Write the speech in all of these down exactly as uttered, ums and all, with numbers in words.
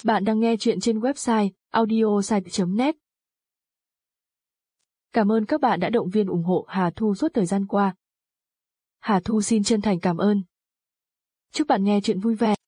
Bạn đang nghe chuyện trên website audiosite chấm net. Cảm ơn các bạn đã động viên ủng hộ Hà Thu suốt thời gian qua. Hà Thu xin chân thành cảm ơn. Chúc bạn nghe chuyện vui vẻ.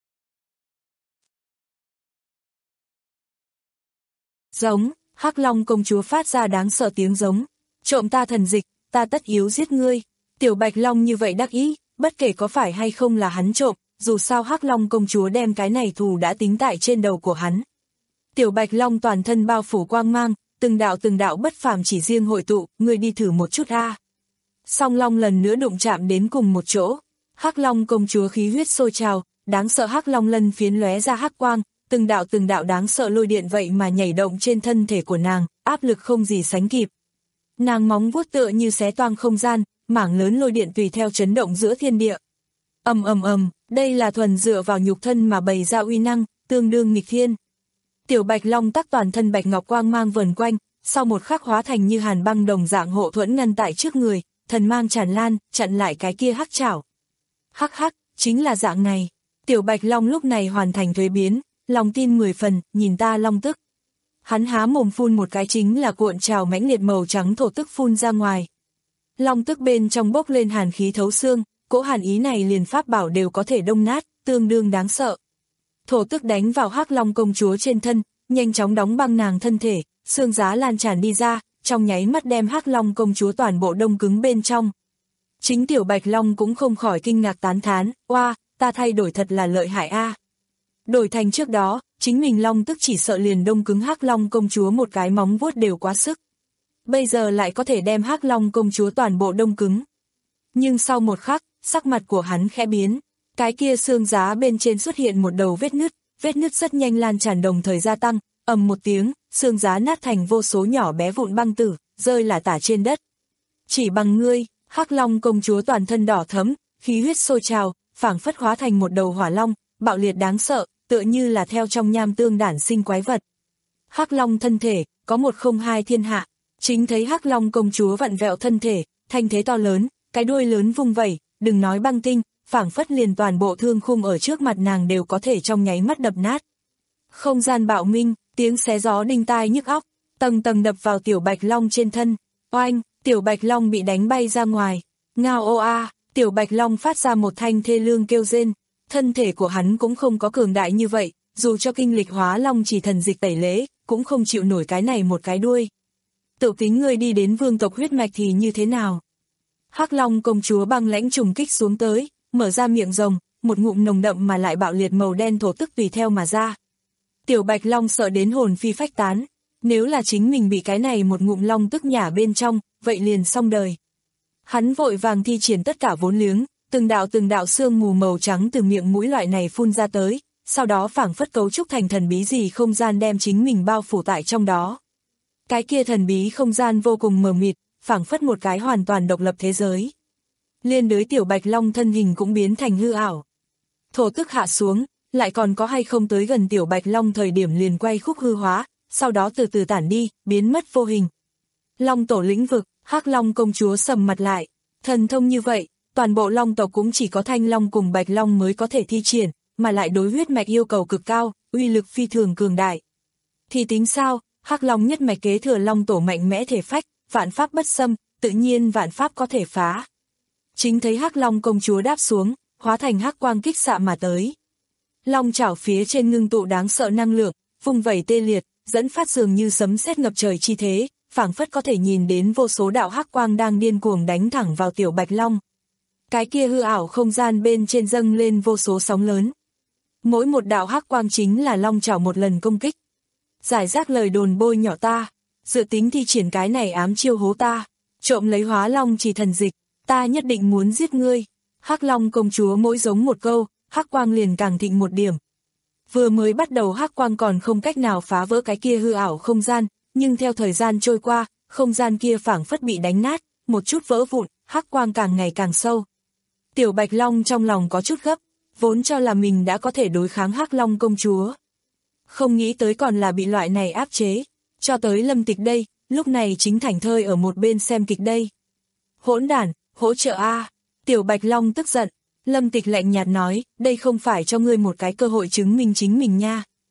Giống, Hắc Long công chúa phát ra đáng sợ tiếng giống. Trộm ta thần dịch, ta tất yếu giết ngươi. Tiểu Bạch Long như vậy đắc ý, bất kể có phải hay không là hắn trộm, dù sao Hắc Long công chúa đem cái này thù đã tính tại trên đầu của hắn. Tiểu Bạch Long toàn thân bao phủ quang mang, từng đạo từng đạo bất phàm chỉ riêng hội tụ, ngươi đi thử một chút a. Song Long lần nữa đụng chạm đến cùng một chỗ. Hắc Long công chúa khí huyết sôi trào, đáng sợ Hắc Long lân phiến lóe ra hắc quang, từng đạo từng đạo đáng sợ lôi điện vậy mà nhảy động trên thân thể của nàng, áp lực không gì sánh kịp. Nàng móng vuốt tựa như xé toang không gian, mảng lớn lôi điện tùy theo chấn động giữa thiên địa. Ầm ầm ầm, đây là thuần dựa vào nhục thân mà bày ra uy năng, tương đương nghịch thiên. Tiểu Bạch Long tắc toàn thân bạch ngọc quang mang vờn quanh, sau một khắc hóa thành như hàn băng đồng dạng hộ thuẫn ngăn tại trước người, thần mang tràn lan, chặn lại cái kia hắc chảo. Hắc hắc, chính là dạng này. Tiểu Bạch Long lúc này hoàn thành thuế biến, lòng tin mười phần, nhìn ta long tức. Hắn há mồm phun một cái chính là cuộn trào mãnh liệt màu trắng thổ tức phun ra ngoài. Long tức bên trong bốc lên hàn khí thấu xương, cỗ hàn ý này liền pháp bảo đều có thể đông nát, tương đương đáng sợ. Thổ tức đánh vào Hắc Long công chúa trên thân, nhanh chóng đóng băng nàng thân thể, xương giá lan tràn đi ra, trong nháy mắt đem Hắc Long công chúa toàn bộ đông cứng bên trong. Chính Tiểu Bạch Long cũng không khỏi kinh ngạc tán thán, oa, ta thay đổi thật là lợi hại a. Đổi thành trước đó, chính mình Long tức chỉ sợ liền đông cứng Hắc Long công chúa một cái móng vuốt đều quá sức. Bây giờ lại có thể đem Hắc Long công chúa toàn bộ đông cứng. Nhưng sau một khắc, sắc mặt của hắn khẽ biến, cái kia xương giá bên trên xuất hiện một đầu vết nứt, vết nứt rất nhanh lan tràn đồng thời gia tăng, ầm một tiếng, xương giá nát thành vô số nhỏ bé vụn băng tử, rơi lả tả trên đất. Chỉ bằng ngươi, Hắc Long công chúa toàn thân đỏ thẫm, khí huyết sôi trào, phảng phất hóa thành một đầu hỏa long, bạo liệt đáng sợ, tựa như là theo trong nham tương đản sinh quái vật. Hắc Long thân thể, có một không hai thiên hạ, chính thấy Hắc Long công chúa vặn vẹo thân thể, thanh thế to lớn, cái đuôi lớn vung vẩy, đừng nói băng tinh, phảng phất liền toàn bộ thương khung ở trước mặt nàng đều có thể trong nháy mắt đập nát. Không gian bạo minh, tiếng xé gió đinh tai nhức óc, tầng tầng đập vào Tiểu Bạch Long trên thân. Oanh, Tiểu Bạch Long bị đánh bay ra ngoài. Ngao ô a, Tiểu Bạch Long phát ra một thanh thê lương kêu rên. Thân thể của hắn cũng không có cường đại như vậy, dù cho kinh lịch hóa long chỉ thần dịch tẩy lễ, cũng không chịu nổi cái này một cái đuôi. Tự tính ngươi đi đến vương tộc huyết mạch thì như thế nào? Hắc Long công chúa băng lãnh trùng kích xuống tới, mở ra miệng rồng, một ngụm nồng đậm mà lại bạo liệt màu đen thổ tức tùy theo mà ra. Tiểu Bạch Long sợ đến hồn phi phách tán, nếu là chính mình bị cái này một ngụm long tức nhả bên trong, vậy liền xong đời. Hắn vội vàng thi triển tất cả vốn liếng, từng đạo từng đạo sương mù màu trắng từ miệng mũi loại này phun ra tới, sau đó phảng phất cấu trúc thành thần bí gì không gian đem chính mình bao phủ tại trong đó. Cái kia thần bí không gian vô cùng mờ mịt, phảng phất một cái hoàn toàn độc lập thế giới. Liên đới Tiểu Bạch Long thân hình cũng biến thành hư ảo. Thổ tức hạ xuống, lại còn có hay không tới gần Tiểu Bạch Long thời điểm liền quay khúc hư hóa, sau đó từ từ tản đi, biến mất vô hình. Long tổ lĩnh vực, Hắc Long công chúa sầm mặt lại, thần thông như vậy, toàn bộ Long tộc cũng chỉ có Thanh Long cùng Bạch Long mới có thể thi triển, mà lại đối huyết mạch yêu cầu cực cao, uy lực phi thường cường đại. Thì tính sao, Hắc Long nhất mạch kế thừa Long tổ mạnh mẽ thể phách, vạn pháp bất xâm, tự nhiên vạn pháp có thể phá. Chính thấy Hắc Long công chúa đáp xuống, hóa thành hắc quang kích xạ mà tới. Long chảo phía trên ngưng tụ đáng sợ năng lượng, vung vẩy tê liệt, dẫn phát dường như sấm sét ngập trời chi thế, phảng phất có thể nhìn đến vô số đạo hắc quang đang điên cuồng đánh thẳng vào Tiểu Bạch Long. Cái kia hư ảo không gian bên trên dâng lên vô số sóng lớn. Mỗi một đạo hắc quang chính là long chảo một lần công kích. Giải rác lời đồn bôi nhỏ ta, dự tính thi triển cái này ám chiêu hố ta, trộm lấy hóa long chỉ thần dịch, ta nhất định muốn giết ngươi. Hắc Long công chúa mỗi giống một câu, hắc quang liền càng thịnh một điểm. Vừa mới bắt đầu hắc quang còn không cách nào phá vỡ cái kia hư ảo không gian, nhưng theo thời gian trôi qua, không gian kia phảng phất bị đánh nát, một chút vỡ vụn, hắc quang càng ngày càng sâu. Tiểu Bạch Long trong lòng có chút gấp, vốn cho là mình đã có thể đối kháng Hắc Long công chúa. Không nghĩ tới còn là bị loại này áp chế, cho tới Lâm Tịch đây, lúc này chính thảnh thơi ở một bên xem kịch đây. Hỗn đản, hỗ trợ a! Tiểu Bạch Long tức giận, Lâm Tịch lạnh nhạt nói, đây không phải cho ngươi một cái cơ hội chứng minh chính mình nha.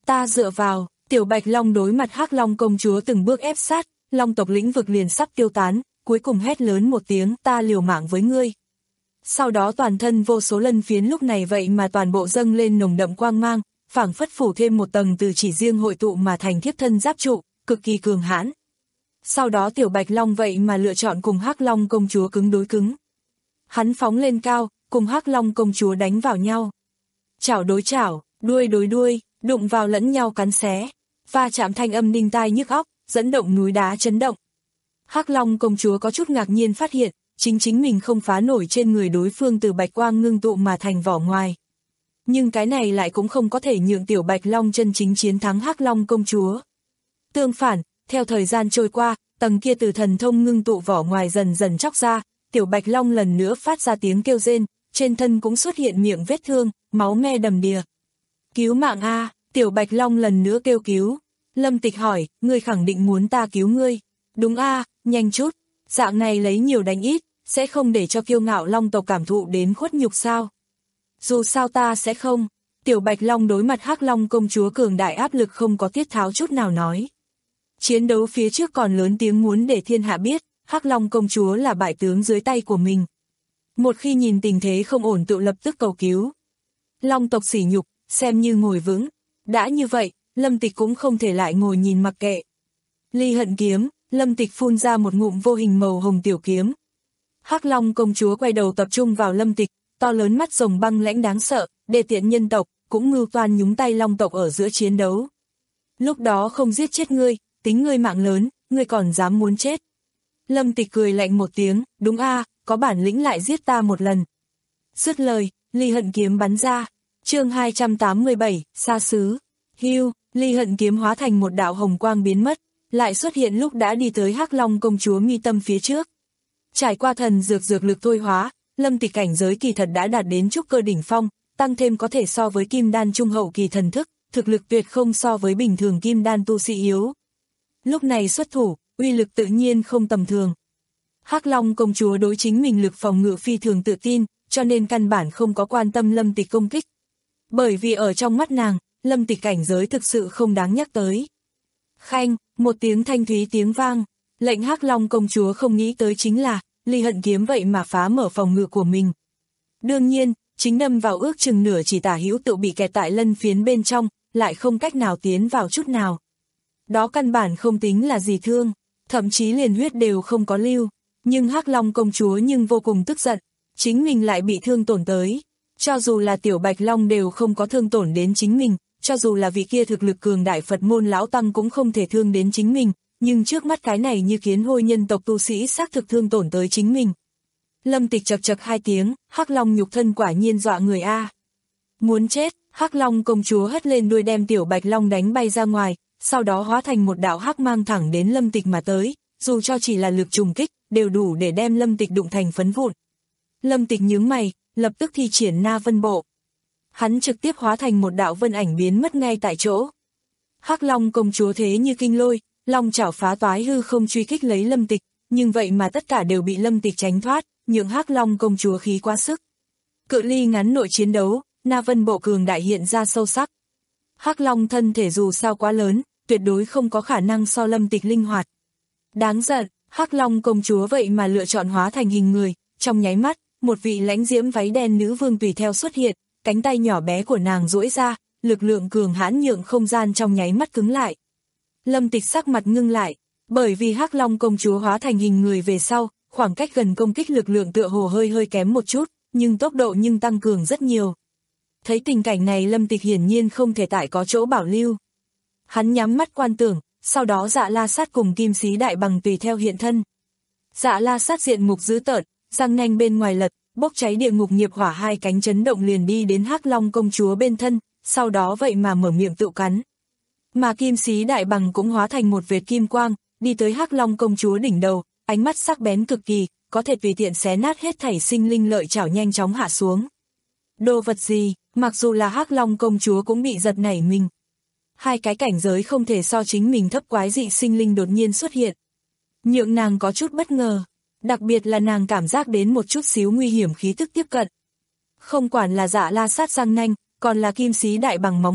Ta dựa vào, Tiểu Bạch Long đối mặt Hắc Long công chúa từng bước ép sát, Long tộc lĩnh vực liền sắp tiêu tán, cuối cùng hét lớn một tiếng, ta liều mạng với ngươi. Sau đó toàn thân vô số lân phiến lúc này vậy mà toàn bộ dâng lên nồng đậm quang mang, phảng phất phủ thêm một tầng từ chỉ riêng hội tụ mà thành thiếp thân giáp trụ, cực kỳ cường hãn. Sau đó Tiểu Bạch Long vậy mà lựa chọn cùng Hắc Long công chúa cứng đối cứng. Hắn phóng lên cao, cùng Hắc Long công chúa đánh vào nhau. Chảo đối chảo, đuôi đối đuôi, đụng vào lẫn nhau cắn xé, va chạm thanh âm đinh tai nhức óc, dẫn động núi đá chấn động. Hắc Long công chúa có chút ngạc nhiên phát hiện, chính chính mình không phá nổi trên người đối phương từ bạch quang ngưng tụ mà thành vỏ ngoài. Nhưng cái này lại cũng không có thể nhượng Tiểu Bạch Long chân chính chiến thắng Hắc Long công chúa. Tương phản, theo thời gian trôi qua, tầng kia từ thần thông ngưng tụ vỏ ngoài dần dần chóc ra, Tiểu Bạch Long lần nữa phát ra tiếng kêu rên, trên thân cũng xuất hiện miệng vết thương, máu me đầm đìa. Cứu mạng a, Tiểu Bạch Long lần nữa kêu cứu. Lâm Tịch hỏi, ngươi khẳng định muốn ta cứu ngươi. Đúng a, nhanh chút, dạng này lấy nhiều đánh ít, sẽ không để cho kiêu ngạo Long tộc cảm thụ đến khuất nhục sao? Dù sao ta sẽ không. Tiểu Bạch Long đối mặt Hắc Long công chúa cường đại áp lực không có tiết tháo chút nào nói. Chiến đấu phía trước còn lớn tiếng muốn để thiên hạ biết, Hắc Long công chúa là bại tướng dưới tay của mình. Một khi nhìn tình thế không ổn tự lập tức cầu cứu. Long tộc sỉ nhục, xem như ngồi vững. Đã như vậy, Lâm Tịch cũng không thể lại ngồi nhìn mặc kệ. Ly hận kiếm, Lâm Tịch phun ra một ngụm vô hình màu hồng tiểu kiếm. Hắc Long công chúa quay đầu tập trung vào Lâm Tịch, to lớn mắt rồng băng lãnh đáng sợ, đề tiện nhân tộc, cũng mưu toan nhúng tay Long tộc ở giữa chiến đấu. Lúc đó không giết chết ngươi, tính ngươi mạng lớn, ngươi còn dám muốn chết. Lâm Tịch cười lạnh một tiếng, đúng a, có bản lĩnh lại giết ta một lần. Dứt lời, ly hận kiếm bắn ra. Chương hai trăm tám mươi bảy, xa xứ. Hưu, ly hận kiếm hóa thành một đạo hồng quang biến mất, lại xuất hiện lúc đã đi tới Hắc Long công chúa mi tâm phía trước. Trải qua thần dược dược lực thôi hóa, Lâm Tịch cảnh giới kỳ thật đã đạt đến trúc cơ đỉnh phong, tăng thêm có thể so với kim đan trung hậu kỳ thần thức, thực lực tuyệt không so với bình thường kim đan tu sĩ yếu. Lúc này xuất thủ, uy lực tự nhiên không tầm thường. Hắc Long công chúa đối chính mình lực phòng ngự phi thường tự tin, cho nên căn bản không có quan tâm Lâm Tịch công kích. Bởi vì ở trong mắt nàng, Lâm Tịch cảnh giới thực sự không đáng nhắc tới. Khanh, một tiếng thanh thúy tiếng vang, lệnh Hắc Long công chúa không nghĩ tới chính là, ly hận kiếm vậy mà phá mở phòng ngự của mình. Đương nhiên, chính đâm vào ước chừng nửa chỉ tả hữu tự bị kẹt tại lân phiến bên trong, lại không cách nào tiến vào chút nào. Đó căn bản không tính là gì thương, thậm chí liền huyết đều không có lưu, nhưng Hắc Long công chúa nhưng vô cùng tức giận, chính mình lại bị thương tổn tới. Cho dù là Tiểu Bạch Long đều không có thương tổn đến chính mình, cho dù là vị kia thực lực cường đại Phật môn lão tăng cũng không thể thương đến chính mình, nhưng trước mắt cái này như kiến hôi nhân tộc tu sĩ xác thực thương tổn tới chính mình. Lâm Tịch chật chật hai tiếng, Hắc Long nhục thân quả nhiên dọa người a. Muốn chết, Hắc Long công chúa hất lên đuôi đem Tiểu Bạch Long đánh bay ra ngoài, sau đó hóa thành một đạo hắc mang thẳng đến Lâm Tịch mà tới, dù cho chỉ là lực trùng kích, đều đủ để đem Lâm Tịch đụng thành phấn vụn. Lâm Tịch nhướng mày, lập tức thi triển Na Vân Bộ. Hắn trực tiếp hóa thành một đạo vân ảnh biến mất ngay tại chỗ. Hắc Long công chúa thế như kinh lôi, long chảo phá toái hư không truy kích lấy Lâm Tịch, nhưng vậy mà tất cả đều bị Lâm Tịch tránh thoát, nhượng Hắc Long công chúa khí quá sức. Cự ly ngắn nội chiến đấu, Na Vân Bộ cường đại hiện ra sâu sắc. Hắc Long thân thể dù sao quá lớn, tuyệt đối không có khả năng so Lâm Tịch linh hoạt. Đáng giận, Hắc Long công chúa vậy mà lựa chọn hóa thành hình người, trong nháy mắt, một vị lãnh diễm váy đen nữ vương tùy theo xuất hiện, cánh tay nhỏ bé của nàng duỗi ra, lực lượng cường hãn nhượng không gian trong nháy mắt cứng lại. Lâm Tịch sắc mặt ngưng lại, bởi vì Hắc Long công chúa hóa thành hình người về sau, khoảng cách gần công kích lực lượng tựa hồ hơi hơi kém một chút, nhưng tốc độ nhưng tăng cường rất nhiều. Thấy tình cảnh này Lâm Tịch hiển nhiên không thể tại có chỗ bảo lưu. Hắn nhắm mắt quan tưởng, sau đó Dạ La Sát cùng Kim Sĩ Đại Bằng tùy theo hiện thân. Dạ La Sát diện mục dữ tợn, răng nanh bên ngoài lật, bốc cháy địa ngục nghiệp hỏa hai cánh chấn động liền đi đến Hắc Long công chúa bên thân, sau đó vậy mà mở miệng tự cắn. Mà Kim Sĩ Đại Bằng cũng hóa thành một vệt kim quang, đi tới Hắc Long công chúa đỉnh đầu, ánh mắt sắc bén cực kỳ, có thể tùy tiện xé nát hết thảy sinh linh lợi chảo nhanh chóng hạ xuống. Đồ vật gì, mặc dù là Hắc Long công chúa cũng bị giật nảy mình. Hai cái cảnh giới không thể so chính mình thấp quái dị sinh linh đột nhiên xuất hiện. Nhượng nàng có chút bất ngờ, đặc biệt là nàng cảm giác đến một chút xíu nguy hiểm khí tức tiếp cận. Không quản là Dạ La Sát răng nanh, còn là Kim Sĩ Đại Bằng móng vuốt,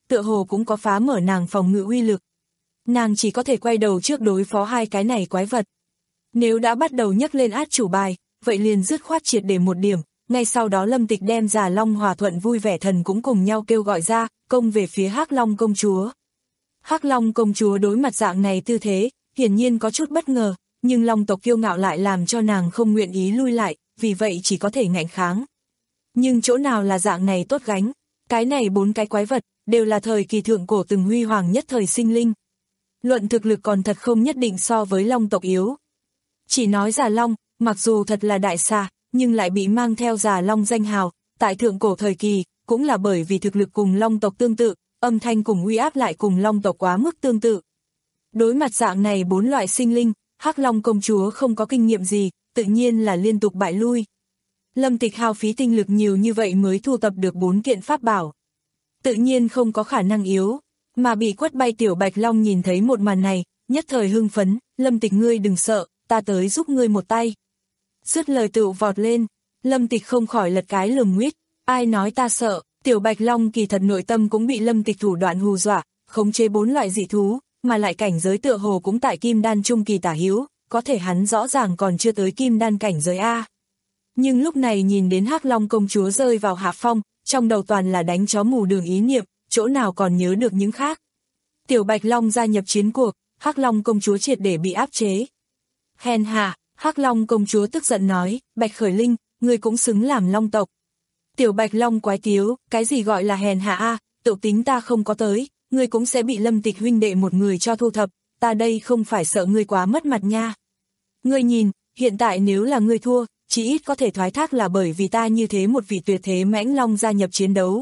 tựa hồ cũng có phá mở nàng phòng ngự uy lực. Nàng chỉ có thể quay đầu trước đối phó hai cái này quái vật. Nếu đã bắt đầu nhấc lên át chủ bài, vậy liền dứt khoát triệt để một điểm, ngay sau đó Lâm Tịch đem Già Long Hòa Thuận Vui Vẻ Thần cũng cùng nhau kêu gọi ra, công về phía Hắc Long công chúa. Hắc Long công chúa đối mặt dạng này tư thế, hiển nhiên có chút bất ngờ, nhưng Long tộc kiêu ngạo lại làm cho nàng không nguyện ý lui lại, vì vậy chỉ có thể ngạnh kháng. Nhưng chỗ nào là dạng này tốt gánh, cái này bốn cái quái vật, đều là thời kỳ thượng cổ từng huy hoàng nhất thời sinh linh. Luận thực lực còn thật không nhất định so với Long tộc yếu. Chỉ nói Già Long, mặc dù thật là đại xà, nhưng lại bị mang theo Già Long danh hào, tại thượng cổ thời kỳ, cũng là bởi vì thực lực cùng Long tộc tương tự, âm thanh cùng uy áp lại cùng Long tộc quá mức tương tự. Đối mặt dạng này bốn loại sinh linh, Hắc Long công chúa không có kinh nghiệm gì, tự nhiên là liên tục bại lui. Lâm Tịch hao phí tinh lực nhiều như vậy mới thu tập được bốn kiện pháp bảo. Tự nhiên không có khả năng yếu, mà bị quất bay tiểu Bạch Long nhìn thấy một màn này, nhất thời hưng phấn, Lâm Tịch ngươi đừng sợ, ta tới giúp ngươi một tay. Dứt lời tựu vọt lên, Lâm Tịch không khỏi lật cái lườm nguyết, ai nói ta sợ, tiểu Bạch Long kỳ thật nội tâm cũng bị Lâm Tịch thủ đoạn hù dọa, khống chế bốn loại dị thú, mà lại cảnh giới tựa hồ cũng tại kim đan trung kỳ tả hữu, có thể hắn rõ ràng còn chưa tới kim đan cảnh giới A. Nhưng lúc này nhìn đến Hắc Long công chúa rơi vào hạ phong, trong đầu toàn là đánh chó mù đường ý niệm, chỗ nào còn nhớ được những khác. Tiểu Bạch Long gia nhập chiến cuộc, Hắc Long công chúa triệt để bị áp chế. Hèn hạ, Hắc Long công chúa tức giận nói, Bạch Khởi Linh, ngươi cũng xứng làm Long tộc. Tiểu Bạch Long quái tiếu, cái gì gọi là hèn hạ a, tự tính ta không có tới, ngươi cũng sẽ bị Lâm Tịch huynh đệ một người cho thu thập, ta đây không phải sợ ngươi quá mất mặt nha. Ngươi nhìn, hiện tại nếu là ngươi thua, chỉ ít có thể thoái thác là bởi vì ta như thế một vị tuyệt thế mãnh long gia nhập chiến đấu.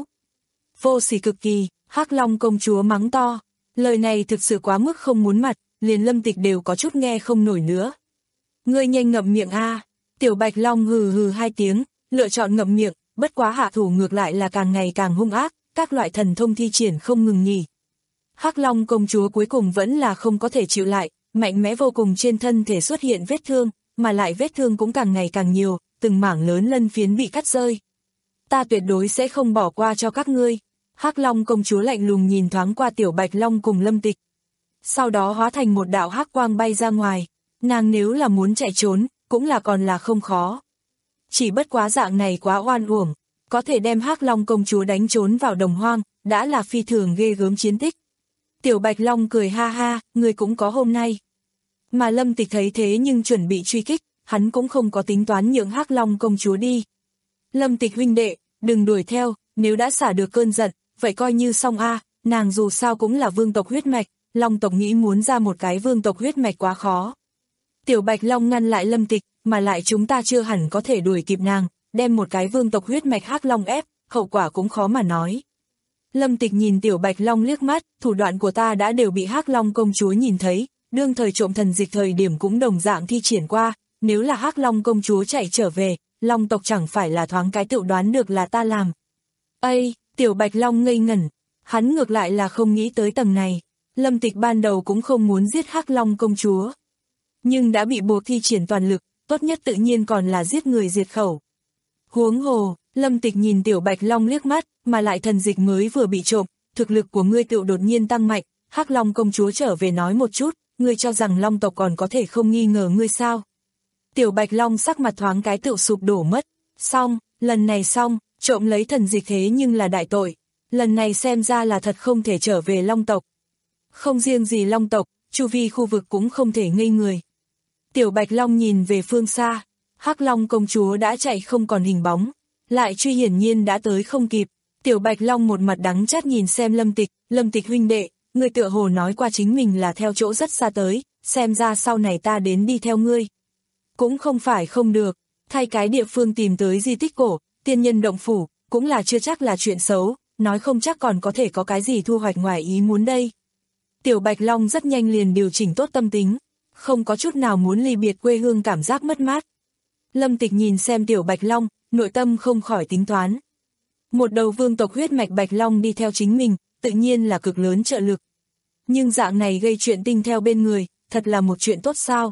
Vô sỉ cực kỳ, Hắc Long công chúa mắng to, lời này thực sự quá mức không muốn mặt, liền Lâm Tịch đều có chút nghe không nổi nữa. Ngươi nhanh ngậm miệng a. Tiểu Bạch Long hừ hừ hai tiếng, lựa chọn ngậm miệng, bất quá hạ thủ ngược lại là càng ngày càng hung ác, các loại thần thông thi triển không ngừng nghỉ. Hắc Long công chúa cuối cùng vẫn là không có thể chịu lại, mạnh mẽ vô cùng trên thân thể xuất hiện vết thương, mà lại vết thương cũng càng ngày càng nhiều, từng mảng lớn lân phiến bị cắt rơi. Ta tuyệt đối sẽ không bỏ qua cho các ngươi. Hắc Long công chúa lạnh lùng nhìn thoáng qua Tiểu Bạch Long cùng Lâm Tịch. Sau đó hóa thành một đạo hắc quang bay ra ngoài, nàng nếu là muốn chạy trốn, cũng là còn là không khó. Chỉ bất quá dạng này quá oan uổng, có thể đem Hắc Long công chúa đánh trốn vào đồng hoang, đã là phi thường ghê gớm chiến tích. Tiểu Bạch Long cười ha ha, người cũng có hôm nay. Mà Lâm Tịch thấy thế nhưng chuẩn bị truy kích, hắn cũng không có tính toán nhượng Hắc Long công chúa đi. Lâm Tịch huynh đệ, đừng đuổi theo, nếu đã xả được cơn giận, vậy coi như xong a, nàng dù sao cũng là vương tộc huyết mạch, Long tộc nghĩ muốn ra một cái vương tộc huyết mạch quá khó. Tiểu Bạch Long ngăn lại Lâm Tịch, mà lại chúng ta chưa hẳn có thể đuổi kịp nàng, đem một cái vương tộc huyết mạch Hắc Long ép, hậu quả cũng khó mà nói. Lâm Tịch nhìn Tiểu Bạch Long liếc mắt, thủ đoạn của ta đã đều bị Hắc Long công chúa nhìn thấy, đương thời trộm thần dịch thời điểm cũng đồng dạng thi triển qua, nếu là Hắc Long công chúa chạy trở về, Long tộc chẳng phải là thoáng cái tự đoán được là ta làm. Ây, Tiểu Bạch Long ngây ngẩn, hắn ngược lại là không nghĩ tới tầng này, Lâm Tịch ban đầu cũng không muốn giết Hắc Long công chúa. Nhưng đã bị buộc thi triển toàn lực, tốt nhất tự nhiên còn là giết người diệt khẩu. Huống hồ, Lâm Tịch nhìn Tiểu Bạch Long liếc mắt, mà lại thần dịch mới vừa bị trộm, thực lực của ngươi tự đột nhiên tăng mạnh, Hắc Long công chúa trở về nói một chút, ngươi cho rằng Long tộc còn có thể không nghi ngờ ngươi sao? Tiểu Bạch Long sắc mặt thoáng cái tự sụp đổ mất, xong, lần này xong, trộm lấy thần dịch thế nhưng là đại tội, lần này xem ra là thật không thể trở về Long tộc. Không riêng gì Long tộc, chu vi khu vực cũng không thể ngây người. Tiểu Bạch Long nhìn về phương xa, Hắc Long công chúa đã chạy không còn hình bóng, lại truy hiển nhiên đã tới không kịp. Tiểu Bạch Long một mặt đắng chát nhìn xem Lâm Tịch, Lâm Tịch huynh đệ, ngươi tựa hồ nói qua chính mình là theo chỗ rất xa tới, xem ra sau này ta đến đi theo ngươi. Cũng không phải không được, thay cái địa phương tìm tới di tích cổ, tiên nhân động phủ, cũng là chưa chắc là chuyện xấu, nói không chắc còn có thể có cái gì thu hoạch ngoài ý muốn đây. Tiểu Bạch Long rất nhanh liền điều chỉnh tốt tâm tính, không có chút nào muốn ly biệt quê hương cảm giác mất mát. Lâm Tịch nhìn xem Tiểu Bạch Long, nội tâm không khỏi tính toán. Một đầu vương tộc huyết mạch Bạch Long đi theo chính mình, tự nhiên là cực lớn trợ lực. Nhưng dạng này gây chuyện tinh theo bên người, thật là một chuyện tốt sao?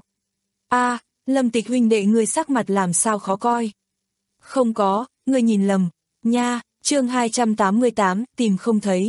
A, Lâm Tịch huynh đệ ngươi sắc mặt làm sao khó coi? Không có, ngươi nhìn lầm, nha, chương hai trăm tám mươi tám, tìm không thấy.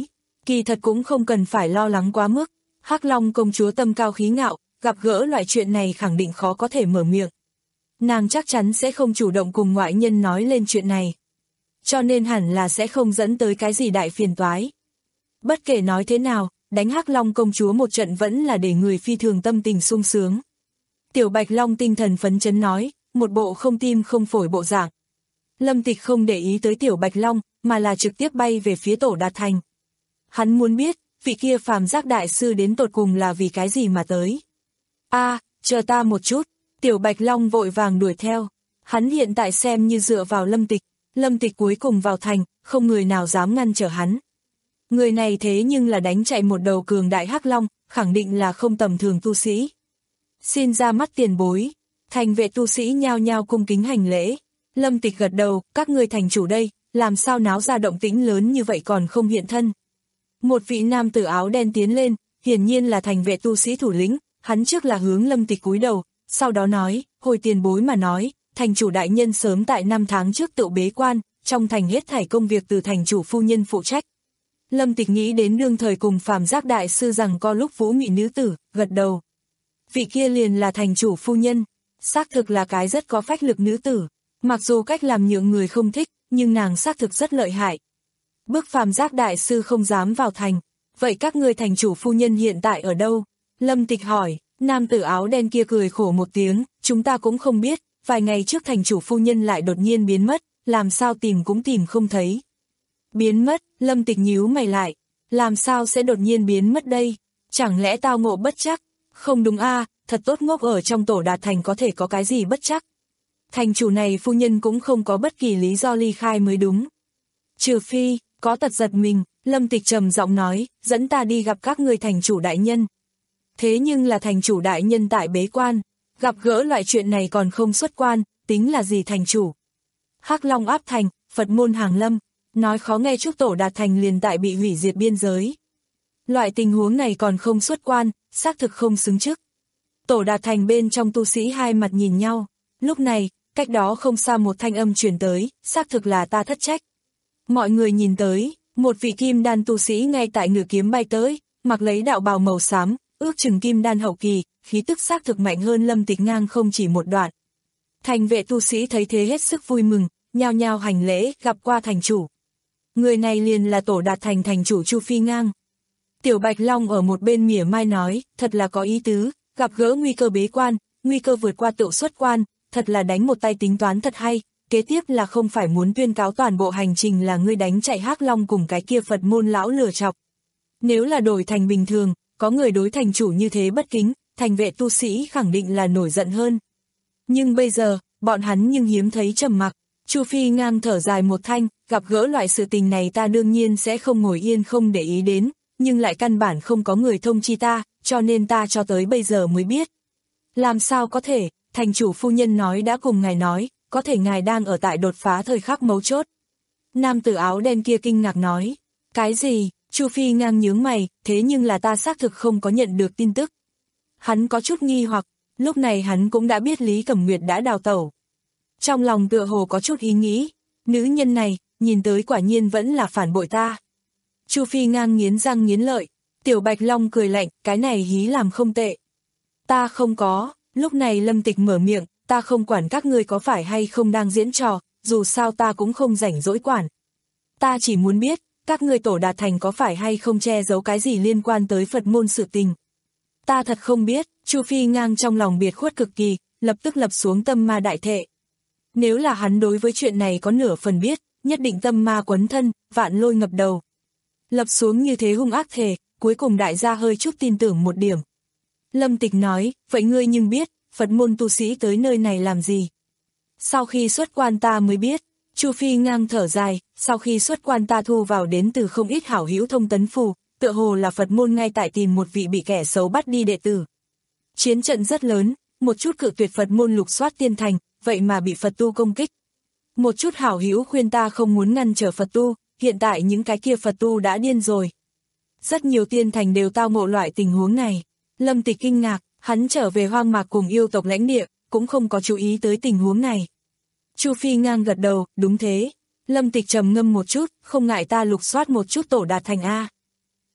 Kỳ thật cũng không cần phải lo lắng quá mức, Hắc Long công chúa tâm cao khí ngạo, gặp gỡ loại chuyện này khẳng định khó có thể mở miệng. Nàng chắc chắn sẽ không chủ động cùng ngoại nhân nói lên chuyện này. Cho nên hẳn là sẽ không dẫn tới cái gì đại phiền toái. Bất kể nói thế nào, đánh Hắc Long công chúa một trận vẫn là để người phi thường tâm tình sung sướng. Tiểu Bạch Long tinh thần phấn chấn nói, một bộ không tim không phổi bộ dạng. Lâm Tịch không để ý tới Tiểu Bạch Long, mà là trực tiếp bay về phía Tổ Đạt Thành. Hắn muốn biết, vị kia phàm giác đại sư đến tột cùng là vì cái gì mà tới. A, à, chờ ta một chút, Tiểu Bạch Long vội vàng đuổi theo. Hắn hiện tại xem như dựa vào Lâm Tịch, Lâm Tịch cuối cùng vào thành, không người nào dám ngăn trở hắn. Người này thế nhưng là đánh chạy một đầu cường đại Hắc Long, khẳng định là không tầm thường tu sĩ. Xin ra mắt tiền bối, thành vệ tu sĩ nhao nhao cung kính hành lễ. Lâm Tịch gật đầu, các ngươi thành chủ đây, làm sao náo ra động tĩnh lớn như vậy còn không hiện thân. Một vị nam tử áo đen tiến lên, hiển nhiên là thành vệ tu sĩ thủ lĩnh, hắn trước là hướng Lâm Tịch cúi đầu, sau đó nói, hồi tiền bối mà nói, thành chủ đại nhân sớm tại năm tháng trước tự bế quan, trong thành hết thảy công việc từ thành chủ phu nhân phụ trách. Lâm Tịch nghĩ đến đương thời cùng phàm giác đại sư rằng co lúc vũ mị nữ tử, gật đầu. Vị kia liền là thành chủ phu nhân, xác thực là cái rất có phách lực nữ tử, mặc dù cách làm nhượng người không thích, nhưng nàng xác thực rất lợi hại. Bước phàm giác đại sư không dám vào thành, vậy các ngươi thành chủ phu nhân hiện tại ở đâu? Lâm Tịch hỏi, nam tử áo đen kia cười khổ một tiếng, chúng ta cũng không biết, vài ngày trước thành chủ phu nhân lại đột nhiên biến mất, làm sao tìm cũng tìm không thấy. Biến mất, Lâm Tịch nhíu mày lại, làm sao sẽ đột nhiên biến mất đây? Chẳng lẽ tao ngộ bất trắc? Không đúng a, à, thật tốt ngốc ở trong Tổ Đạt Thành có thể có cái gì bất trắc. Thành chủ này phu nhân cũng không có bất kỳ lý do ly khai mới đúng. Trừ phi, có tật giật mình, Lâm Tịch trầm giọng nói, dẫn ta đi gặp các người thành chủ đại nhân. Thế nhưng là thành chủ đại nhân tại bế quan, gặp gỡ loại chuyện này còn không xuất quan, tính là gì thành chủ. Hắc Long áp thành, Phật môn hàng lâm, nói khó nghe chút Tổ Đạt Thành liền tại bị hủy diệt biên giới. Loại tình huống này còn không xuất quan, xác thực không xứng chức. Tổ Đạt Thành bên trong tu sĩ hai mặt nhìn nhau, lúc này, cách đó không xa một thanh âm truyền tới, xác thực là ta thất trách. Mọi người nhìn tới, một vị kim đan tu sĩ ngay tại ngự kiếm bay tới, mặc lấy đạo bào màu xám, ước chừng kim đan hậu kỳ, khí tức xác thực mạnh hơn Lâm Tịch ngang không chỉ một đoạn. Thành vệ tu sĩ thấy thế hết sức vui mừng, nhao nhao hành lễ, gặp qua thành chủ. Người này liền là Tổ Đạt Thành thành chủ Chu Phi Ngang. Tiểu Bạch Long ở một bên mỉa mai nói, thật là có ý tứ, gặp gỡ nguy cơ bế quan, nguy cơ vượt qua tự xuất quan, thật là đánh một tay tính toán thật hay, kế tiếp là không phải muốn tuyên cáo toàn bộ hành trình là ngươi đánh chạy Hắc Long cùng cái kia Phật môn lão lừa chọc. Nếu là đổi thành bình thường, có người đối thành chủ như thế bất kính, thành vệ tu sĩ khẳng định là nổi giận hơn. Nhưng bây giờ, bọn hắn nhưng hiếm thấy trầm mặc. Chu Phi Ngang thở dài một thanh, gặp gỡ loại sự tình này ta đương nhiên sẽ không ngồi yên không để ý đến, nhưng lại căn bản không có người thông chi ta, cho nên ta cho tới bây giờ mới biết. Làm sao có thể, thành chủ phu nhân nói đã cùng ngài nói, có thể ngài đang ở tại đột phá thời khắc mấu chốt. Nam tử áo đen kia kinh ngạc nói, cái gì, Chu Phi Ngang nhướng mày, thế nhưng là ta xác thực không có nhận được tin tức. Hắn có chút nghi hoặc, lúc này hắn cũng đã biết Lý Cẩm Nguyệt đã đào tẩu. Trong lòng tựa hồ có chút ý nghĩ, nữ nhân này, nhìn tới quả nhiên vẫn là phản bội ta. Chu Phi Ngang nghiến răng nghiến lợi, Tiểu Bạch Long cười lạnh, cái này hí làm không tệ. Ta không có, lúc này Lâm Tịch mở miệng, ta không quản các ngươi có phải hay không đang diễn trò, dù sao ta cũng không rảnh rỗi quản. Ta chỉ muốn biết, các ngươi Tổ Đạt Thành có phải hay không che giấu cái gì liên quan tới Phật môn sự tình. Ta thật không biết, Chu Phi Ngang trong lòng biệt khuất cực kỳ, lập tức lập xuống tâm ma đại thệ. Nếu là hắn đối với chuyện này có nửa phần biết, nhất định tâm ma quấn thân, vạn lôi ngập đầu. Lập xuống như thế hung ác thề, cuối cùng đại gia hơi chút tin tưởng một điểm. Lâm Tịch nói, vậy ngươi nhưng biết, Phật môn tu sĩ tới nơi này làm gì? Sau khi xuất quan ta mới biết, Chu Phi Ngang thở dài, sau khi xuất quan ta thu vào đến từ không ít hảo hữu thông tấn phù, tựa hồ là Phật môn ngay tại tìm một vị bị kẻ xấu bắt đi đệ tử. Chiến trận rất lớn, một chút cự tuyệt Phật môn lục soát tiên thành, vậy mà bị Phật tu công kích. Một chút hảo hữu khuyên ta không muốn ngăn trở Phật tu, hiện tại những cái kia Phật tu đã điên rồi. Rất nhiều tiên thành đều tao ngộ loại tình huống này. Lâm Tịch kinh ngạc, hắn trở về hoang mạc cùng yêu tộc lãnh địa, cũng không có chú ý tới tình huống này. Chu Phi Ngang gật đầu, đúng thế. Lâm Tịch trầm ngâm một chút, không ngại ta lục soát một chút Tổ Đạt Thành A.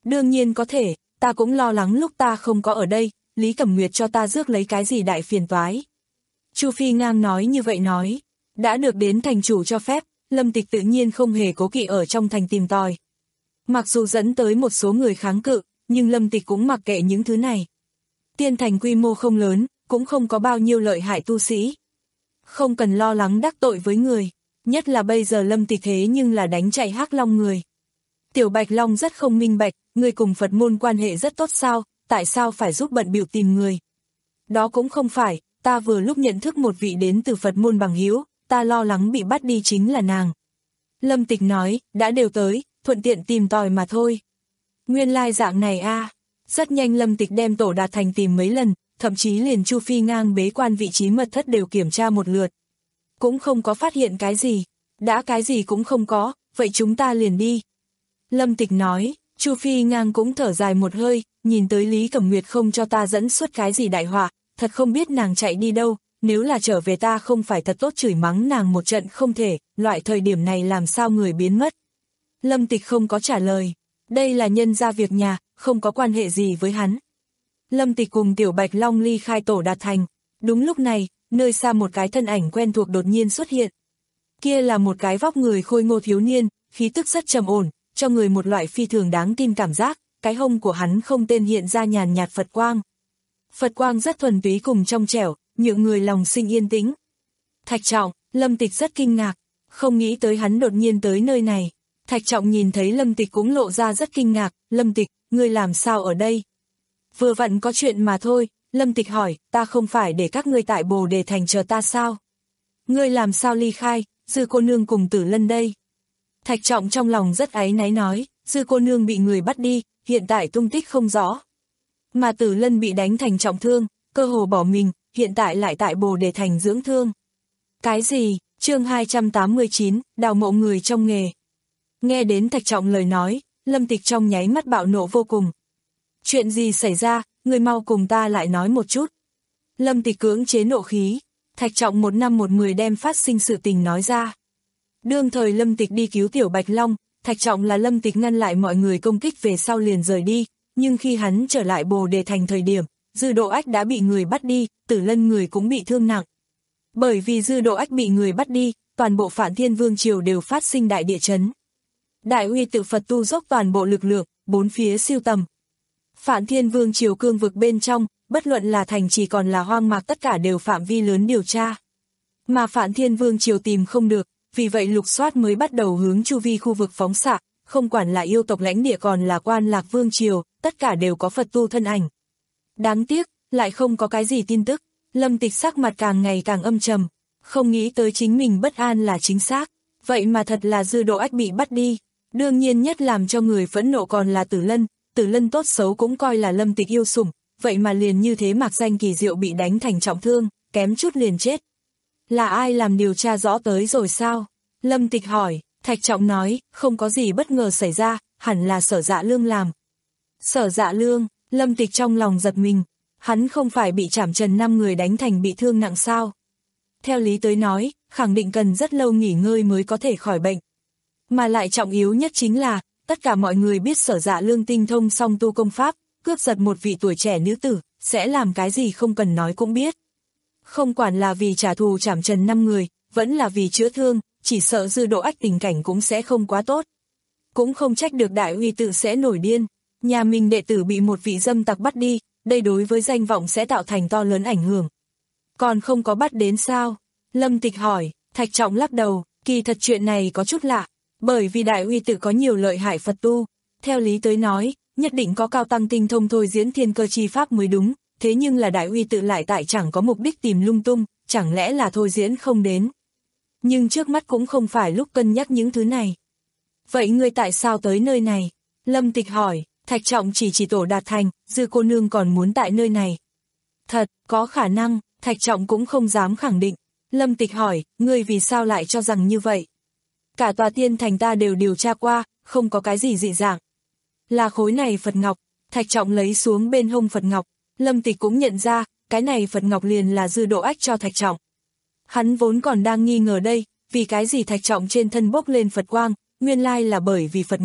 Đương nhiên có thể, ta cũng lo lắng lúc ta không có ở đây, Lý Cẩm Nguyệt cho ta rước lấy cái gì đại phiền toái. Chu Phi Ngang nói như vậy nói, đã được đến thành chủ cho phép, Lâm Tịch tự nhiên không hề cố kỵ ở trong thành tìm tòi. Mặc dù dẫn tới một số người kháng cự, nhưng Lâm Tịch cũng mặc kệ những thứ này. Tiên thành quy mô không lớn, cũng không có bao nhiêu lợi hại tu sĩ. Không cần lo lắng đắc tội với người, nhất là bây giờ Lâm Tịch thế nhưng là đánh chạy Hắc Long người. Tiểu Bạch Long rất không minh bạch, người cùng Phật môn quan hệ rất tốt sao, tại sao phải giúp bận bịu tìm người? Đó cũng không phải, ta vừa lúc nhận thức một vị đến từ Phật môn bằng hữu, ta lo lắng bị bắt đi chính là nàng. Lâm Tịch nói, đã đều tới, thuận tiện tìm tòi mà thôi. Nguyên lai dạng này a. À. Rất nhanh Lâm Tịch đem Tổ Đạt Thành tìm mấy lần, thậm chí liền Chu Phi Ngang bế quan vị trí mật thất đều kiểm tra một lượt. Cũng không có phát hiện cái gì, đã cái gì cũng không có, vậy chúng ta liền đi. Lâm Tịch nói, Chu Phi Ngang cũng thở dài một hơi, nhìn tới Lý Cẩm Nguyệt không cho ta dẫn suốt cái gì đại họa, thật không biết nàng chạy đi đâu, nếu là trở về ta không phải thật tốt chửi mắng nàng một trận không thể, loại thời điểm này làm sao người biến mất. Lâm Tịch không có trả lời, đây là nhân ra việc nhà, không có quan hệ gì với hắn. Lâm Tịch cùng Tiểu Bạch Long ly khai Tổ Đạt Thành, đúng lúc này, nơi xa một cái thân ảnh quen thuộc đột nhiên xuất hiện. Kia là một cái vóc người khôi ngô thiếu niên, khí tức rất trầm ổn, cho người một loại phi thường đáng tin cảm giác, cái hông của hắn không tên hiện ra nhàn nhạt Phật quang. Phật quang rất thuần túy cùng trong trẻo, nhượng người lòng sinh yên tĩnh. Thạch Trọng, Lâm Tịch rất kinh ngạc, không nghĩ tới hắn đột nhiên tới nơi này. Thạch Trọng nhìn thấy Lâm Tịch cũng lộ ra rất kinh ngạc, Lâm Tịch, ngươi làm sao ở đây? Vừa vặn có chuyện mà thôi, Lâm Tịch hỏi, ta không phải để các ngươi tại Bồ Đề Thành chờ ta sao? Ngươi làm sao ly khai, Dư cô nương cùng Tử Lân đây? Thạch Trọng trong lòng rất áy náy nói, Dư cô nương bị người bắt đi, hiện tại tung tích không rõ. Mà Tử Lân bị đánh thành trọng thương, cơ hồ bỏ mình, hiện tại lại tại Bồ Đề Thành dưỡng thương. Cái gì? Chương hai trăm tám mươi chín, đào mộ người trong nghề. Nghe đến Thạch Trọng lời nói, Lâm Tịch trong nháy mắt bạo nộ vô cùng. Chuyện gì xảy ra, người mau cùng ta lại nói một chút. Lâm Tịch cưỡng chế nộ khí, Thạch Trọng một năm một mười đem phát sinh sự tình nói ra. Đương thời Lâm Tịch đi cứu Tiểu Bạch Long, Thạch Trọng là Lâm Tịch ngăn lại mọi người công kích về sau liền rời đi, nhưng khi hắn trở lại Bồ Đề Thành thời điểm, Dư Độ Ách đã bị người bắt đi, Tử Lân người cũng bị thương nặng. Bởi vì Dư Độ Ách bị người bắt đi, toàn bộ Phản Thiên Vương Triều đều phát sinh đại địa chấn. Đại uy tự Phật tu dốc toàn bộ lực lượng, bốn phía siêu tầm. Phản Thiên Vương Triều cương vực bên trong, bất luận là thành chỉ còn là hoang mạc tất cả đều phạm vi lớn điều tra. Mà Phản Thiên Vương Triều tìm không được, vì vậy lục soát mới bắt đầu hướng chu vi khu vực phóng xạ, không quản là yêu tộc lãnh địa còn là Quan Lạc Vương Triều, tất cả đều có Phật tu thân ảnh. Đáng tiếc, lại không có cái gì tin tức, Lâm Tịch sắc mặt càng ngày càng âm trầm, không nghĩ tới chính mình bất an là chính xác, vậy mà thật là Dư Độ Ách bị bắt đi. Đương nhiên nhất làm cho người phẫn nộ còn là Tử Lân, Tử Lân tốt xấu cũng coi là Lâm Tịch yêu sủng, vậy mà liền như thế mạc danh kỳ diệu bị đánh thành trọng thương, kém chút liền chết. Là ai làm điều tra rõ tới rồi sao? Lâm Tịch hỏi, Thạch Trọng nói, không có gì bất ngờ xảy ra, hẳn là Sở Dạ Lương làm. Sở Dạ Lương, Lâm Tịch trong lòng giật mình, hắn không phải bị Trảm Trần năm người đánh thành bị thương nặng sao? Theo lý tới nói, khẳng định cần rất lâu nghỉ ngơi mới có thể khỏi bệnh. Mà lại trọng yếu nhất chính là, tất cả mọi người biết Sở Dạ Lương tinh thông song tu công pháp, cướp giật một vị tuổi trẻ nữ tử, sẽ làm cái gì không cần nói cũng biết. Không quản là vì trả thù Trảm Trần năm người, vẫn là vì chữa thương, chỉ sợ Dư Độ Ách tình cảnh cũng sẽ không quá tốt. Cũng không trách được đại uy tự sẽ nổi điên, nhà mình đệ tử bị một vị dâm tặc bắt đi, đây đối với danh vọng sẽ tạo thành to lớn ảnh hưởng. Còn không có bắt đến sao? Lâm Tịch hỏi, Thạch Trọng lắc đầu, kỳ thật chuyện này có chút lạ, bởi vì đại uy tự có nhiều lợi hại Phật tu, theo lý tới nói, nhất định có cao tăng tinh thông thôi diễn thiên cơ chi pháp mới đúng, thế nhưng là đại uy tự lại tại chẳng có mục đích tìm lung tung, chẳng lẽ là thôi diễn không đến. Nhưng trước mắt cũng không phải lúc cân nhắc những thứ này. Vậy ngươi tại sao tới nơi này? Lâm Tịch hỏi, Thạch Trọng chỉ chỉ Tổ Đạt Thành, Dư cô nương còn muốn tại nơi này. Thật, có khả năng, Thạch Trọng cũng không dám khẳng định. Lâm Tịch hỏi, ngươi vì sao lại cho rằng như vậy? Cả tòa tiên thành ta đều điều tra qua, không có cái gì dị dạng. Là khối này Phật Ngọc, Thạch Trọng lấy xuống bên hông Phật Ngọc, Lâm Tịch cũng nhận ra, cái này Phật Ngọc liền là Dư Độ Ách cho Thạch Trọng. Hắn vốn còn đang nghi ngờ đây, vì cái gì Thạch Trọng trên thân bốc lên Phật quang, nguyên lai là bởi vì Phật Ngọc,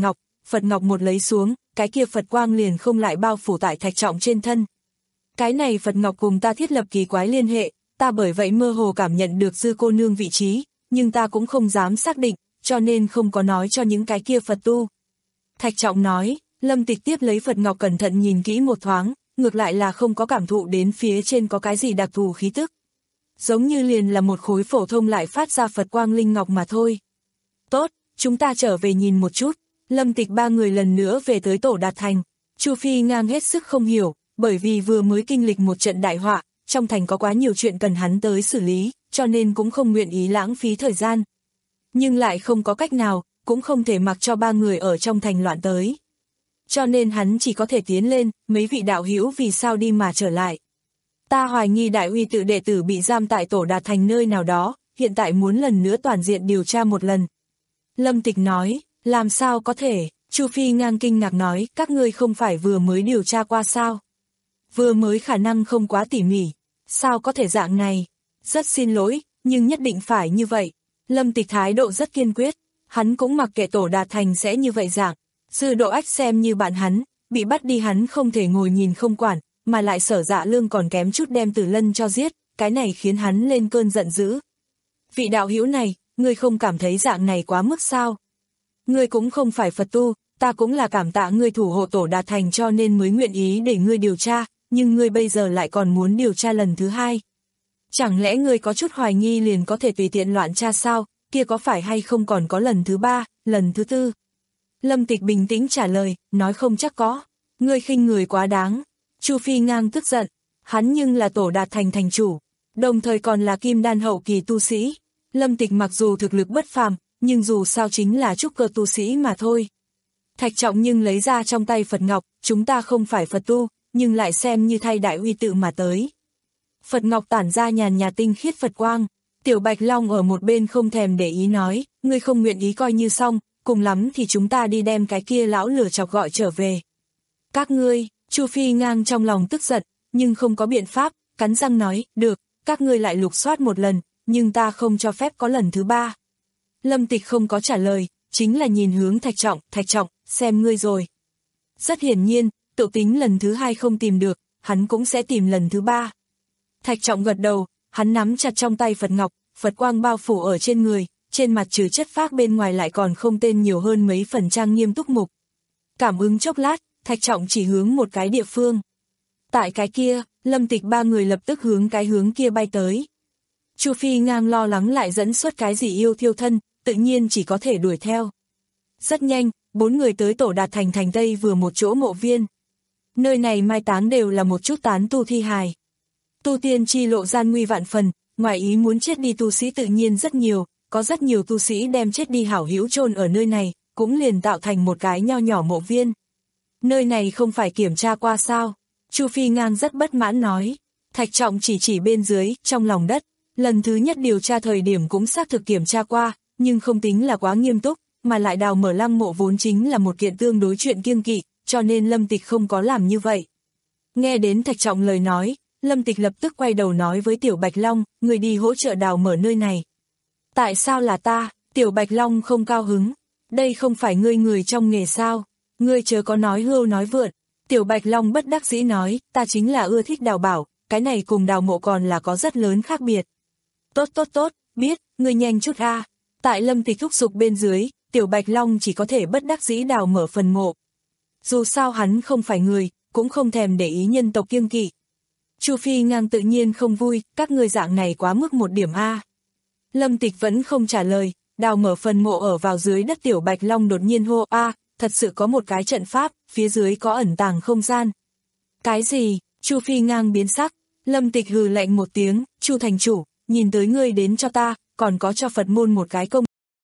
Phật ngọc một lấy xuống, cái kia Phật quang liền không lại bao phủ tại Thạch Trọng trên thân. Cái này Phật ngọc cùng ta thiết lập kỳ quái liên hệ, ta bởi vậy mơ hồ cảm nhận được Dư cô nương vị trí, nhưng ta cũng không dám xác định, cho nên không có nói cho những cái kia Phật tu. Thạch Trọng nói, Lâm Tịch tiếp lấy Phật ngọc cẩn thận nhìn kỹ một thoáng, ngược lại là không có cảm thụ đến phía trên có cái gì đặc thù khí tức. Giống như liền là một khối phổ thông lại phát ra Phật quang linh ngọc mà thôi. Tốt, chúng ta trở về nhìn một chút. Lâm Tịch ba người lần nữa về tới Tổ Đạt Thành. Chu Phi Ngang hết sức không hiểu, bởi vì vừa mới kinh lịch một trận đại họa, trong thành có quá nhiều chuyện cần hắn tới xử lý, cho nên cũng không nguyện ý lãng phí thời gian. Nhưng lại không có cách nào, cũng không thể mặc cho ba người ở trong thành loạn tới. Cho nên hắn chỉ có thể tiến lên, mấy vị đạo hữu vì sao đi mà trở lại. Ta hoài nghi Đại Uy tự đệ tử bị giam tại Tổ Đạt Thành nơi nào đó, hiện tại muốn lần nữa toàn diện điều tra một lần. Lâm Tịch nói, làm sao có thể, Chu Phi Ngang kinh ngạc nói, các ngươi không phải vừa mới điều tra qua sao? Vừa mới khả năng không quá tỉ mỉ, sao có thể dạng này? Rất xin lỗi, nhưng nhất định phải như vậy. Lâm Tịch thái độ rất kiên quyết, hắn cũng mặc kệ Tổ Đạt Thành sẽ như vậy dạng. Dư Độ Ách xem như bạn hắn, bị bắt đi hắn không thể ngồi nhìn không quản, mà lại Sở Dạ Lương còn kém chút đem Tử Lân cho giết, cái này khiến hắn lên cơn giận dữ. Vị đạo hữu này, ngươi không cảm thấy dạng này quá mức sao? Ngươi cũng không phải Phật tu, ta cũng là cảm tạ ngươi thủ hộ Tổ Đạt Thành cho nên mới nguyện ý để ngươi điều tra, nhưng ngươi bây giờ lại còn muốn điều tra lần thứ hai. Chẳng lẽ ngươi có chút hoài nghi liền có thể tùy tiện loạn tra sao, kia có phải hay không còn có lần thứ ba, lần thứ tư? Lâm Tịch bình tĩnh trả lời, nói không chắc có. Ngươi khinh người quá đáng. Chu Phi Ngang tức giận, hắn nhưng là Tổ Đạt Thành thành chủ, đồng thời còn là kim đan hậu kỳ tu sĩ. Lâm Tịch mặc dù thực lực bất phàm, nhưng dù sao chính là trúc cơ tu sĩ mà thôi. Thạch Trọng nhưng lấy ra trong tay Phật Ngọc, chúng ta không phải Phật tu, nhưng lại xem như thay Đại Uy tự mà tới. Phật Ngọc tản ra nhàn nhạt tinh khiết Phật quang, Tiểu Bạch Long ở một bên không thèm để ý nói, ngươi không nguyện ý coi như xong, cùng lắm thì chúng ta đi đem cái kia lão lửa chọc gọi trở về. Các ngươi, Chu Phi Ngang trong lòng tức giận, nhưng không có biện pháp, cắn răng nói, được, các ngươi lại lục soát một lần, nhưng ta không cho phép có lần thứ ba. Lâm Tịch không có trả lời, chính là nhìn hướng Thạch Trọng, Thạch Trọng, xem ngươi rồi. Rất hiển nhiên, tự tính lần thứ hai không tìm được, hắn cũng sẽ tìm lần thứ ba. Thạch Trọng gật đầu, hắn nắm chặt trong tay Phật Ngọc, Phật quang bao phủ ở trên người, trên mặt trừ chất phác bên ngoài lại còn không tên nhiều hơn mấy phần trang nghiêm túc mục. Cảm ứng chốc lát, Thạch Trọng chỉ hướng một cái địa phương. Tại cái kia, Lâm Tịch ba người lập tức hướng cái hướng kia bay tới. Chu Phi Ngang lo lắng lại dẫn xuất cái gì yêu thiêu thân, tự nhiên chỉ có thể đuổi theo. Rất nhanh, bốn người tới Tổ Đạt Thành thành Tây vừa một chỗ mộ viên. Nơi này mai táng đều là một chút tán tu thi hài. Tu tiên chi lộ gian nguy vạn phần, ngoài ý muốn chết đi tu sĩ tự nhiên rất nhiều, có rất nhiều tu sĩ đem chết đi hảo hữu chôn ở nơi này, cũng liền tạo thành một cái nho nhỏ mộ viên. Nơi này không phải kiểm tra qua sao? Chu Phi Ngang rất bất mãn nói. Thạch Trọng chỉ chỉ bên dưới, trong lòng đất. Lần thứ nhất điều tra thời điểm cũng xác thực kiểm tra qua, nhưng không tính là quá nghiêm túc, mà lại đào mở lăng mộ vốn chính là một kiện tương đối chuyện kiêng kỵ, cho nên Lâm Tịch không có làm như vậy. Nghe đến Thạch Trọng lời nói, Lâm Tịch lập tức quay đầu nói với Tiểu Bạch Long, người đi hỗ trợ đào mở nơi này. Tại sao là ta? Tiểu Bạch Long không cao hứng. Đây không phải ngươi người trong nghề sao? Ngươi chớ có nói hưu nói vượn. Tiểu Bạch Long bất đắc dĩ nói, ta chính là ưa thích đào bảo, cái này cùng đào mộ còn là có rất lớn khác biệt. Tốt tốt tốt, biết, ngươi nhanh chút a. Tại Lâm Tịch thúc giục bên dưới, Tiểu Bạch Long chỉ có thể bất đắc dĩ đào mở phần mộ. Dù sao hắn không phải người, cũng không thèm để ý nhân tộc kiêng kỵ. Chu Phi Ngang tự nhiên không vui, các ngươi dạng này quá mức một điểm a. Lâm Tịch vẫn không trả lời, đào mở phần mộ ở vào dưới đất. Tiểu Bạch Long đột nhiên hô a, thật sự có một cái trận pháp, phía dưới có ẩn tàng không gian. Cái gì? Chu Phi Ngang biến sắc. Lâm Tịch hừ lạnh một tiếng, Chu thành chủ, nhìn tới ngươi đến cho ta, còn có cho Phật môn một cái công.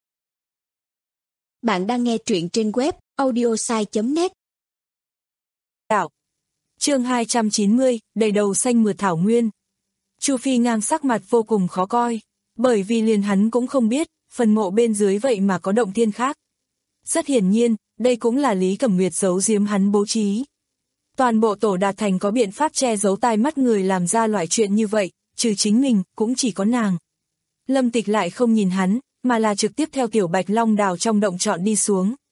Bạn đang nghe truyện trên web audiosai chấm net. Đạo. Chương hai trăm chín mươi, đầy đầu xanh mượt thảo nguyên. Chu Phi Ngang sắc mặt vô cùng khó coi, bởi vì liền hắn cũng không biết, phần mộ bên dưới vậy mà có động thiên khác. Rất hiển nhiên, đây cũng là Lý Cẩm Nguyệt giấu giếm hắn bố trí. Toàn bộ Tổ Đạt Thành có biện pháp che giấu tai mắt người làm ra loại chuyện như vậy, trừ chính mình, cũng chỉ có nàng. Lâm Tịch lại không nhìn hắn, mà là trực tiếp theo Tiểu Bạch Long đào trong động trọn đi xuống.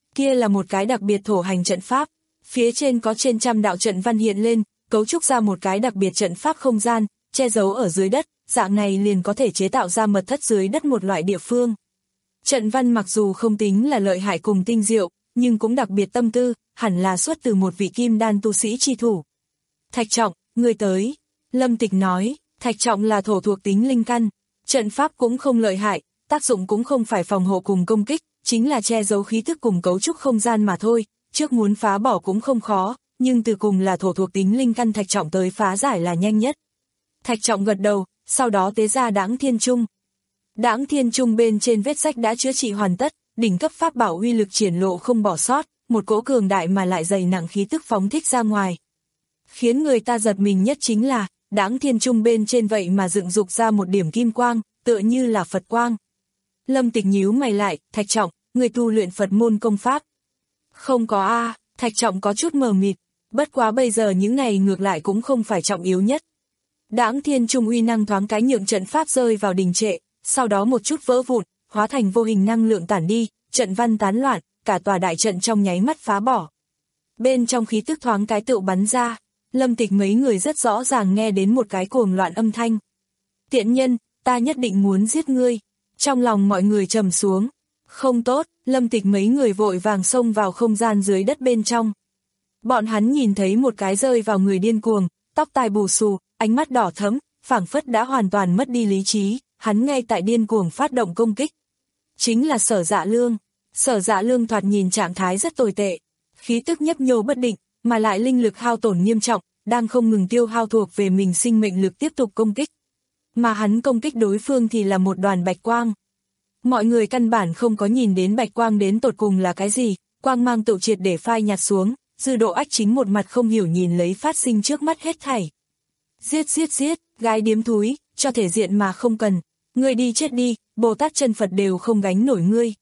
Kia là một cái đặc biệt thổ hành trận pháp, phía trên có trên trăm đạo trận văn hiện lên, cấu trúc ra một cái đặc biệt trận pháp không gian, che giấu ở dưới đất, dạng này liền có thể chế tạo ra mật thất dưới đất một loại địa phương. Trận văn mặc dù không tính là lợi hại cùng tinh diệu, nhưng cũng đặc biệt tâm tư, hẳn là xuất từ một vị kim đan tu sĩ chi thủ. Thạch Trọng, người tới. Lâm Tịch nói, Thạch Trọng là thổ thuộc tính linh căn, trận pháp cũng không lợi hại, tác dụng cũng không phải phòng hộ cùng công kích, chính là che giấu khí thức cùng cấu trúc không gian mà thôi, trước muốn phá bỏ cũng không khó, nhưng từ cùng là thổ thuộc tính linh căn Thạch Trọng tới phá giải là nhanh nhất. Thạch Trọng gật đầu, sau đó tế ra Đãng Thiên Trung. Đãng Thiên Trung bên trên vết rách đã chữa trị hoàn tất, đỉnh cấp pháp bảo uy lực triển lộ không bỏ sót, một cỗ cường đại mà lại dày nặng khí tức phóng thích ra ngoài. Khiến người ta giật mình nhất chính là, Đãng Thiên Trung bên trên vậy mà dựng dục ra một điểm kim quang, tựa như là Phật quang. Lâm Tịch nhíu mày lại, Thạch Trọng, người tu luyện Phật môn công pháp. Không có a, Thạch Trọng có chút mờ mịt, bất quá bây giờ những này ngược lại cũng không phải trọng yếu nhất. Đãng Thiên Trung uy năng thoáng cái nhượng trận pháp rơi vào đình trệ, sau đó một chút vỡ vụn, hóa thành vô hình năng lượng tản đi, trận văn tán loạn, cả tòa đại trận trong nháy mắt phá bỏ. Bên trong khí tức thoáng cái tựu bắn ra, Lâm Tịch mấy người rất rõ ràng nghe đến một cái cuồng loạn âm thanh. Tiện nhân, ta nhất định muốn giết ngươi. Trong lòng mọi người trầm xuống. Không tốt, Lâm Tịch mấy người vội vàng xông vào không gian dưới đất bên trong. Bọn hắn nhìn thấy một cái rơi vào người điên cuồng, tóc tai bù xù, ánh mắt đỏ thẫm, phảng phất đã hoàn toàn mất đi lý trí, hắn ngay tại điên cuồng phát động công kích. Chính là Sở Dạ Lương. Sở Dạ Lương thoạt nhìn trạng thái rất tồi tệ, khí tức nhấp nhô bất định, mà lại linh lực hao tổn nghiêm trọng, đang không ngừng tiêu hao thuộc về mình sinh mệnh lực tiếp tục công kích. Mà hắn công kích đối phương thì là một đoàn bạch quang. Mọi người căn bản không có nhìn đến bạch quang đến tột cùng là cái gì, quang mang tự triệt để phai nhạt xuống, Dư Độ Ách chính một mặt không hiểu nhìn lấy phát sinh trước mắt hết thảy. Giết giết giết, gái điếm thúi, cho thể diện mà không cần, ngươi đi chết đi, Bồ Tát chân Phật đều không gánh nổi ngươi.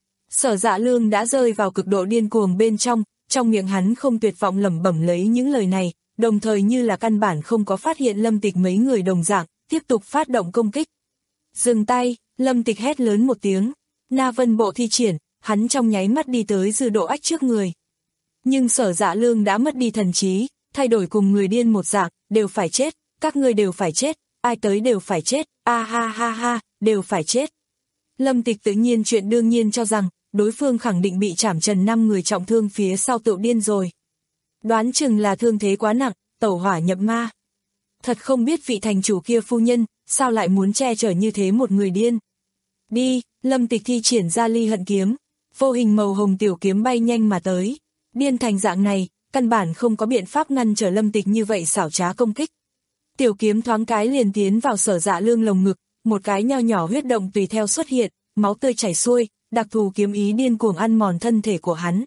Sở Dạ Lương đã rơi vào cực độ điên cuồng bên trong, trong miệng hắn không tuyệt vọng lẩm bẩm lấy những lời này, đồng thời như là căn bản không có phát hiện Lâm Tịch mấy người đồng dạng, tiếp tục phát động công kích. Dừng tay, Lâm Tịch hét lớn một tiếng, Na Vân Bộ thi triển, hắn trong nháy mắt đi tới Dư Độ Ách trước người. Nhưng Sở Dạ Lương đã mất đi thần trí, thay đổi cùng người điên một dạng, đều phải chết, các ngươi đều phải chết, ai tới đều phải chết, a ha ha ha, đều phải chết. Lâm Tịch tự nhiên chuyện đương nhiên cho rằng, đối phương khẳng định bị trảm trần năm người trọng thương phía sau tự điên rồi. Đoán chừng là thương thế quá nặng, tẩu hỏa nhập ma. Thật không biết vị thành chủ kia phu nhân, sao lại muốn che chở như thế một người điên. Đi, Lâm Tịch thi triển ra Ly Hận Kiếm, vô hình màu hồng tiểu kiếm bay nhanh mà tới. Điên thành dạng này, căn bản không có biện pháp ngăn trở Lâm Tịch như vậy xảo trá công kích. Tiểu kiếm thoáng cái liền tiến vào Sở Dạ Lương lồng ngực, một cái nho nhỏ huyết động tùy theo xuất hiện, máu tươi chảy xuôi, đặc thù kiếm ý điên cuồng ăn mòn thân thể của hắn.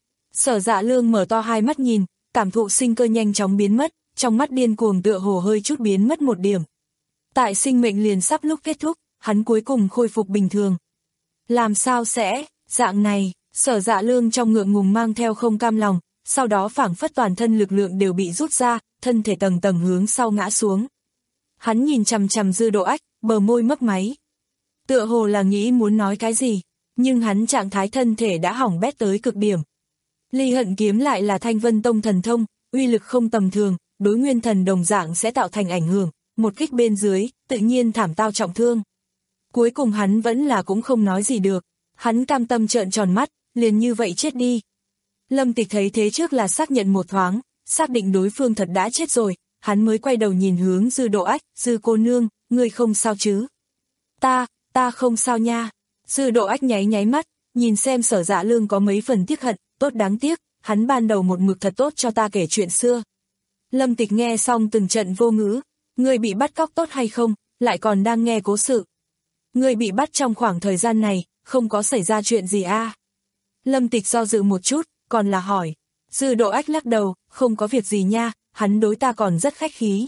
Sở Dạ Lương mở to hai mắt nhìn, cảm thụ sinh cơ nhanh chóng biến mất, trong mắt điên cuồng tựa hồ hơi chút biến mất một điểm. Tại sinh mệnh liền sắp lúc kết thúc, hắn cuối cùng khôi phục bình thường. Làm sao sẽ, dạng này, Sở Dạ Lương trong ngượng ngùng mang theo không cam lòng, sau đó phảng phất toàn thân lực lượng đều bị rút ra, thân thể tầng tầng hướng sau ngã xuống. Hắn nhìn chằm chằm Dư Độ Ách, bờ môi mấp máy. Tựa hồ là nghĩ muốn nói cái gì, nhưng hắn trạng thái thân thể đã hỏng bét tới cực điểm. Ly Hận Kiếm lại là Thanh Vân Tông thần thông, uy lực không tầm thường, đối nguyên thần đồng dạng sẽ tạo thành ảnh hưởng, một kích bên dưới, tự nhiên thảm tao trọng thương. Cuối cùng hắn vẫn là cũng không nói gì được, hắn cam tâm trợn tròn mắt, liền như vậy chết đi. Lâm Tịch thấy thế trước là xác nhận một thoáng, xác định đối phương thật đã chết rồi, hắn mới quay đầu nhìn hướng Dư Độ Ách, Dư cô nương, ngươi không sao chứ? Ta, ta không sao nha. Dư Độ Ách nháy nháy mắt, nhìn xem Sở Dạ Lương có mấy phần tiếc hận, tốt đáng tiếc, hắn ban đầu một mực thật tốt cho ta kể chuyện xưa. Lâm Tịch nghe xong từng trận vô ngữ, ngươi bị bắt cóc tốt hay không, lại còn đang nghe cố sự. Ngươi bị bắt trong khoảng thời gian này, không có xảy ra chuyện gì a? À? Lâm Tịch do dự một chút, còn là hỏi. Dư Độ Ách lắc đầu, không có việc gì nha, hắn đối ta còn rất khách khí.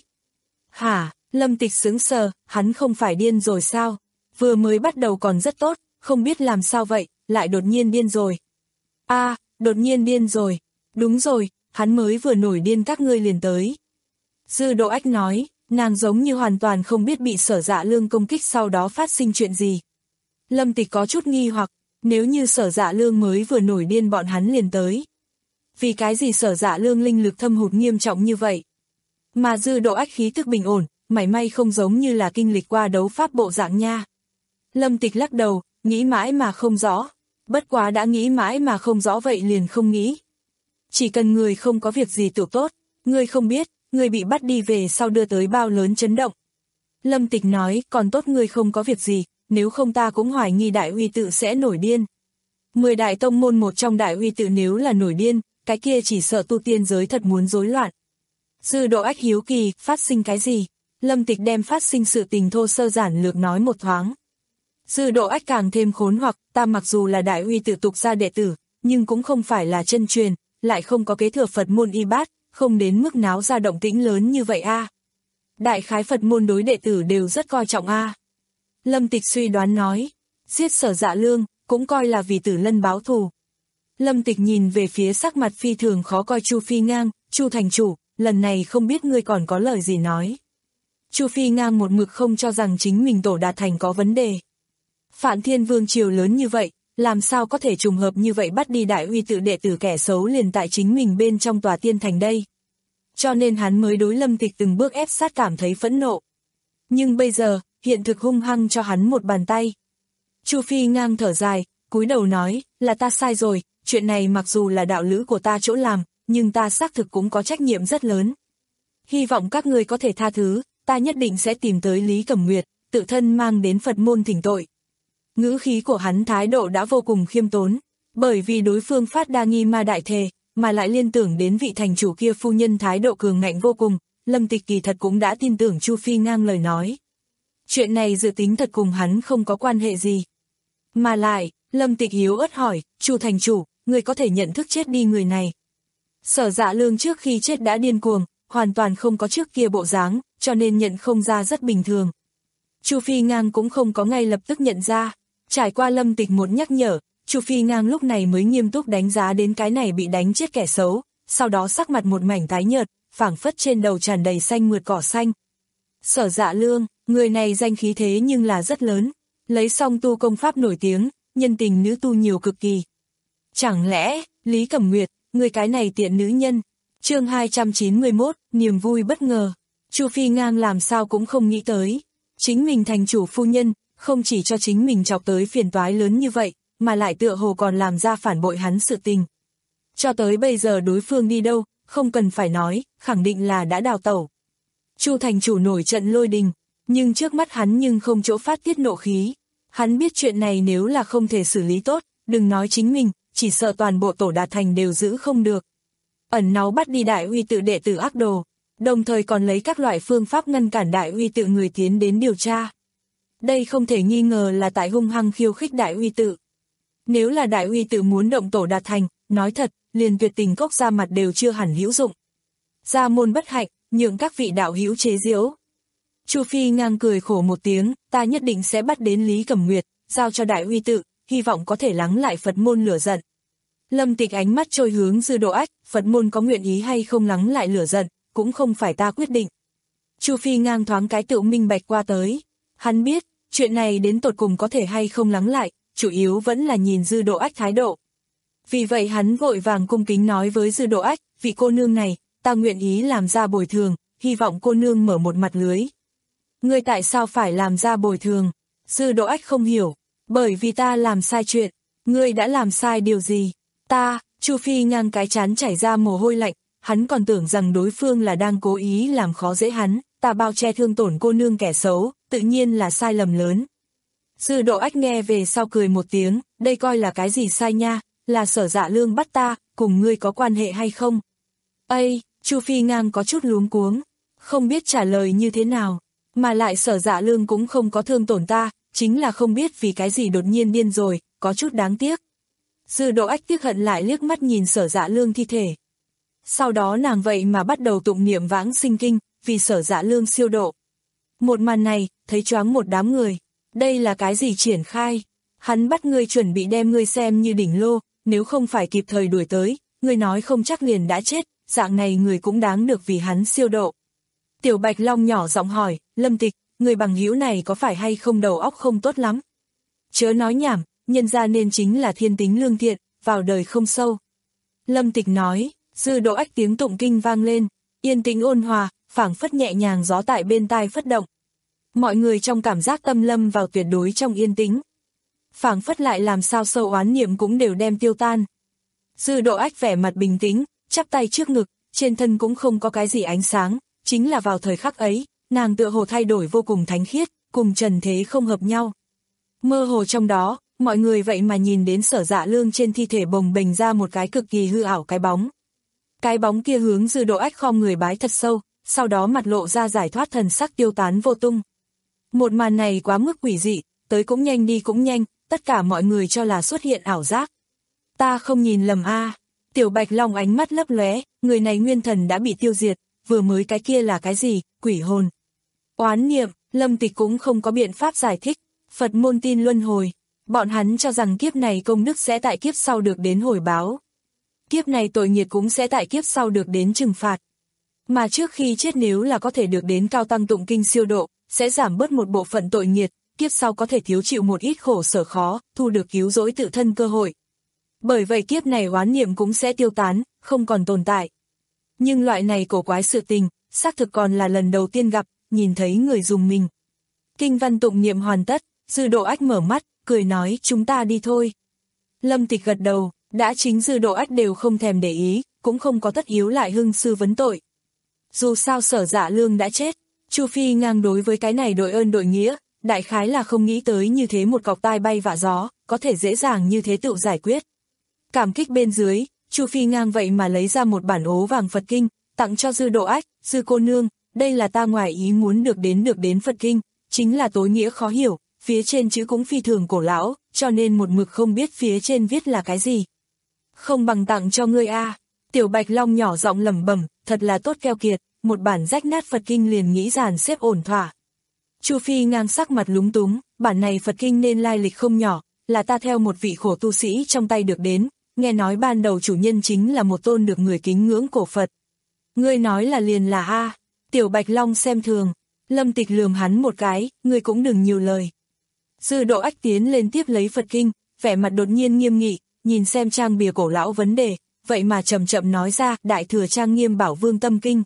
Hả, Lâm Tịch sững sờ, hắn không phải điên rồi sao? Vừa mới bắt đầu còn rất tốt, không biết làm sao vậy, lại đột nhiên điên rồi. A, à, đột nhiên điên rồi. Đúng rồi, hắn mới vừa nổi điên các ngươi liền tới. Dư Độ Ách nói, nàng giống như hoàn toàn không biết bị Sở Dạ Lương công kích sau đó phát sinh chuyện gì. Lâm Tịch có chút nghi hoặc, Nếu như Sở Dạ Lương mới vừa nổi điên bọn hắn liền tới. Vì cái gì Sở Dạ Lương linh lực thâm hụt nghiêm trọng như vậy? Mà Dư Độ Ách khí thức bình ổn, mảy may không giống như là kinh lịch qua đấu pháp bộ dạng nha. Lâm Tịch lắc đầu, nghĩ mãi mà không rõ. Bất quá đã nghĩ mãi mà không rõ vậy liền không nghĩ. Chỉ cần người không có việc gì tự tốt, người không biết, người bị bắt đi về sau đưa tới bao lớn chấn động. Lâm Tịch nói, còn tốt người không có việc gì, nếu không ta cũng hoài nghi Đại Uy Tự sẽ nổi điên. Mười đại tông môn một trong Đại Uy Tự nếu là nổi điên, cái kia chỉ sợ tu tiên giới thật muốn rối loạn. Dư Độ Ách hiếu kỳ, phát sinh cái gì? Lâm Tịch đem phát sinh sự tình thô sơ giản lược nói một thoáng. Dư Độ Ách càng thêm khốn hoặc, ta mặc dù là Đại Uy Tự tục gia đệ tử, nhưng cũng không phải là chân truyền, lại không có kế thừa Phật môn y bát, không đến mức náo ra động tĩnh lớn như vậy a. Đại khái Phật môn đối đệ tử đều rất coi trọng a. Lâm Tịch suy đoán nói, giết Sở Dạ Lương, cũng coi là vì Tử Lân báo thù. Lâm Tịch nhìn về phía sắc mặt phi thường khó coi Chu Phi Ngang, Chu thành chủ, lần này không biết ngươi còn có lời gì nói. Chu Phi Ngang một mực không cho rằng chính mình Tổ Đạt Thành có vấn đề. Phạn Thiên Vương triều lớn như vậy, làm sao có thể trùng hợp như vậy bắt đi Đại Uy Tự đệ tử kẻ xấu liền tại chính mình bên trong tòa tiên thành đây. Cho nên hắn mới đối Lâm Tịch từng bước ép sát cảm thấy phẫn nộ. Nhưng bây giờ, hiện thực hung hăng cho hắn một bàn tay. Chu Phi Ngang thở dài, cúi đầu nói, là ta sai rồi, chuyện này mặc dù là đạo lữ của ta chỗ làm, nhưng ta xác thực cũng có trách nhiệm rất lớn. Hy vọng các ngươi có thể tha thứ, ta nhất định sẽ tìm tới Lý Cẩm Nguyệt, tự thân mang đến Phật môn thỉnh tội. Ngữ khí của hắn thái độ đã vô cùng khiêm tốn, bởi vì đối phương phát đa nghi ma đại thề, mà lại liên tưởng đến vị thành chủ kia phu nhân thái độ cường ngạnh vô cùng, Lâm Tịch kỳ thật cũng đã tin tưởng Chu Phi Ngang lời nói. Chuyện này dự tính thật cùng hắn không có quan hệ gì. Mà lại, Lâm Tịch hiếu ớt hỏi, Chu thành chủ, người có thể nhận thức chết đi người này. Sở Dạ Lương trước khi chết đã điên cuồng, hoàn toàn không có trước kia bộ dáng, cho nên nhận không ra rất bình thường. Chu Phi Ngang cũng không có ngay lập tức nhận ra. Trải qua Lâm Tịch một nhắc nhở, Chu Phi Ngang lúc này mới nghiêm túc đánh giá đến cái này bị đánh chết kẻ xấu, sau đó sắc mặt một mảnh tái nhợt, phảng phất trên đầu tràn đầy xanh mượt cỏ xanh. Sở Dạ Lương, người này danh khí thế nhưng là rất lớn, lấy song tu công pháp nổi tiếng, nhân tình nữ tu nhiều cực kỳ. Chẳng lẽ, Lý Cẩm Nguyệt, người cái này tiện nữ nhân? Chương hai trăm chín mươi mốt, niềm vui bất ngờ. Chu Phi Ngang làm sao cũng không nghĩ tới, chính mình thành chủ phu nhân, không chỉ cho chính mình chọc tới phiền toái lớn như vậy, mà lại tựa hồ còn làm ra phản bội hắn sự tình. Cho tới bây giờ đối phương đi đâu, không cần phải nói, khẳng định là đã đào tẩu. Chu thành chủ nổi trận lôi đình, nhưng trước mắt hắn nhưng không chỗ phát tiết nộ khí. Hắn biết chuyện này nếu là không thể xử lý tốt, đừng nói chính mình, chỉ sợ toàn bộ Tổ Đạt Thành đều giữ không được. Ẩn náu bắt đi Đại Uy Tự đệ tử ác đồ, đồng thời còn lấy các loại phương pháp ngăn cản Đại Uy Tự người tiến đến điều tra. Đây không thể nghi ngờ là tại hung hăng khiêu khích Đại Uy Tự. Nếu là Đại Uy Tự muốn động Tổ Đạt Thành, nói thật, liền Tuyệt Tình Cốc ra mặt đều chưa hẳn hữu dụng. Gia môn bất hạnh, nhượng các vị đạo hữu chế giễu. Chu Phi Ngang cười khổ một tiếng, ta nhất định sẽ bắt đến Lý Cẩm Nguyệt, giao cho Đại Uy Tự, hy vọng có thể lắng lại Phật môn lửa giận. Lâm Tịch ánh mắt trôi hướng Dư Độ Ách, Phật môn có nguyện ý hay không lắng lại lửa giận, cũng không phải ta quyết định. Chu Phi Ngang thoáng cái tự minh bạch qua tới. Hắn biết, chuyện này đến tột cùng có thể hay không lắng lại, chủ yếu vẫn là nhìn Dư Độ Ách thái độ. Vì vậy hắn vội vàng cung kính nói với Dư Độ Ách, vị cô nương này, ta nguyện ý làm ra bồi thường, hy vọng cô nương mở một mặt lưới. Ngươi tại sao phải làm ra bồi thường? Dư Độ Ách không hiểu, bởi vì ta làm sai chuyện, ngươi đã làm sai điều gì? Ta, Chu Phi Ngang cái trán chảy ra mồ hôi lạnh, hắn còn tưởng rằng đối phương là đang cố ý làm khó dễ hắn, ta bao che thương tổn cô nương kẻ xấu, tự nhiên là sai lầm lớn. Dư Độ Ách nghe về sau cười một tiếng, đây coi là cái gì sai nha, là Sở Dạ Lương bắt ta, cùng ngươi có quan hệ hay không? Ây, Chu Phi Ngang có chút luống cuống, không biết trả lời như thế nào, mà lại Sở Dạ Lương cũng không có thương tổn ta, chính là không biết vì cái gì đột nhiên điên rồi, có chút đáng tiếc. Dư Độ Ách tiếc hận lại liếc mắt nhìn Sở Dạ Lương thi thể. Sau đó nàng vậy mà bắt đầu tụng niệm Vãng Sinh Kinh, vì Sở Dạ Lương siêu độ. Một màn này, thấy choáng một đám người. Đây là cái gì triển khai? Hắn bắt ngươi chuẩn bị đem ngươi xem như đỉnh lô, nếu không phải kịp thời đuổi tới, ngươi nói không chắc liền đã chết, dạng này người cũng đáng được vì hắn siêu độ. Tiểu Bạch Long nhỏ giọng hỏi, Lâm Tịch, người bằng hữu này có phải hay không đầu óc không tốt lắm? Chớ nói nhảm, nhân ra nên chính là thiên tính lương thiện, vào đời không sâu. Lâm Tịch nói, Dư Độ Ách tiếng tụng kinh vang lên, yên tĩnh ôn hòa, phảng phất nhẹ nhàng gió tại bên tai phất động. Mọi người trong cảm giác tâm lâm vào tuyệt đối trong yên tĩnh. Phảng phất lại làm sao sâu oán niệm cũng đều đem tiêu tan. Dư Độ Ách vẻ mặt bình tĩnh, chắp tay trước ngực, trên thân cũng không có cái gì ánh sáng, chính là vào thời khắc ấy, nàng tựa hồ thay đổi vô cùng thánh khiết, cùng trần thế không hợp nhau. Mơ hồ trong đó, mọi người vậy mà nhìn đến Sở Dạ Lương trên thi thể bồng bềnh ra một cái cực kỳ hư ảo cái bóng. Cái bóng kia hướng Dư Độ Ách khom người bái thật sâu, sau đó mặt lộ ra giải thoát thần sắc tiêu tán vô tung. Một màn này quá mức quỷ dị, tới cũng nhanh đi cũng nhanh, tất cả mọi người cho là xuất hiện ảo giác. Ta không nhìn lầm a. Tiểu Bạch Long ánh mắt lấp lóe, người này nguyên thần đã bị tiêu diệt, vừa mới cái kia là cái gì, quỷ hồn. Oán niệm, Lâm Tịch cũng không có biện pháp giải thích, Phật môn tin luân hồi, bọn hắn cho rằng kiếp này công đức sẽ tại kiếp sau được đến hồi báo. Kiếp này tội nghiệt cũng sẽ tại kiếp sau được đến trừng phạt. Mà trước khi chết nếu là có thể được đến cao tăng tụng kinh siêu độ, sẽ giảm bớt một bộ phận tội nghiệt, kiếp sau có thể thiếu chịu một ít khổ sở khó, thu được cứu rỗi tự thân cơ hội. Bởi vậy kiếp này oán niệm cũng sẽ tiêu tán, không còn tồn tại. Nhưng loại này cổ quái sự tình, xác thực còn là lần đầu tiên gặp, nhìn thấy người dùng mình. Kinh văn tụng niệm hoàn tất, Dư Độ Ách mở mắt, cười nói chúng ta đi thôi. Lâm Tịch gật đầu, đã chính Dư Độ Ách đều không thèm để ý, cũng không có tất yếu lại hưng sư vấn tội. Dù sao Sở Dạ Lương đã chết, Chu Phi ngang đối với cái này đội ơn đội nghĩa, đại khái là không nghĩ tới như thế một cọc tai bay vạ gió, có thể dễ dàng như thế tự giải quyết. Cảm kích bên dưới, Chu Phi ngang vậy mà lấy ra một bản ố vàng Phật Kinh, tặng cho Dư Độ Ách, Dư cô nương, đây là ta ngoài ý muốn được đến được đến Phật Kinh, chính là tối nghĩa khó hiểu, phía trên chữ cũng phi thường cổ lão, cho nên một mực không biết phía trên viết là cái gì. Không bằng tặng cho ngươi a. Tiểu Bạch Long nhỏ giọng lẩm bẩm, thật là tốt keo kiệt, một bản rách nát Phật Kinh liền nghĩ dàn xếp ổn thỏa. Chu Phi ngang sắc mặt lúng túng, bản này Phật Kinh nên lai lịch không nhỏ, là ta theo một vị khổ tu sĩ trong tay được đến, nghe nói ban đầu chủ nhân chính là một tôn được người kính ngưỡng cổ Phật. Ngươi nói là liền là a. Tiểu Bạch Long xem thường, Lâm Tịch lườm hắn một cái, ngươi cũng đừng nhiều lời. Dư Độ Ách tiến lên tiếp lấy Phật Kinh, vẻ mặt đột nhiên nghiêm nghị, nhìn xem trang bìa cổ lão vấn đề, vậy mà chậm chậm nói ra, Đại Thừa Trang Nghiêm Bảo Vương Tâm Kinh.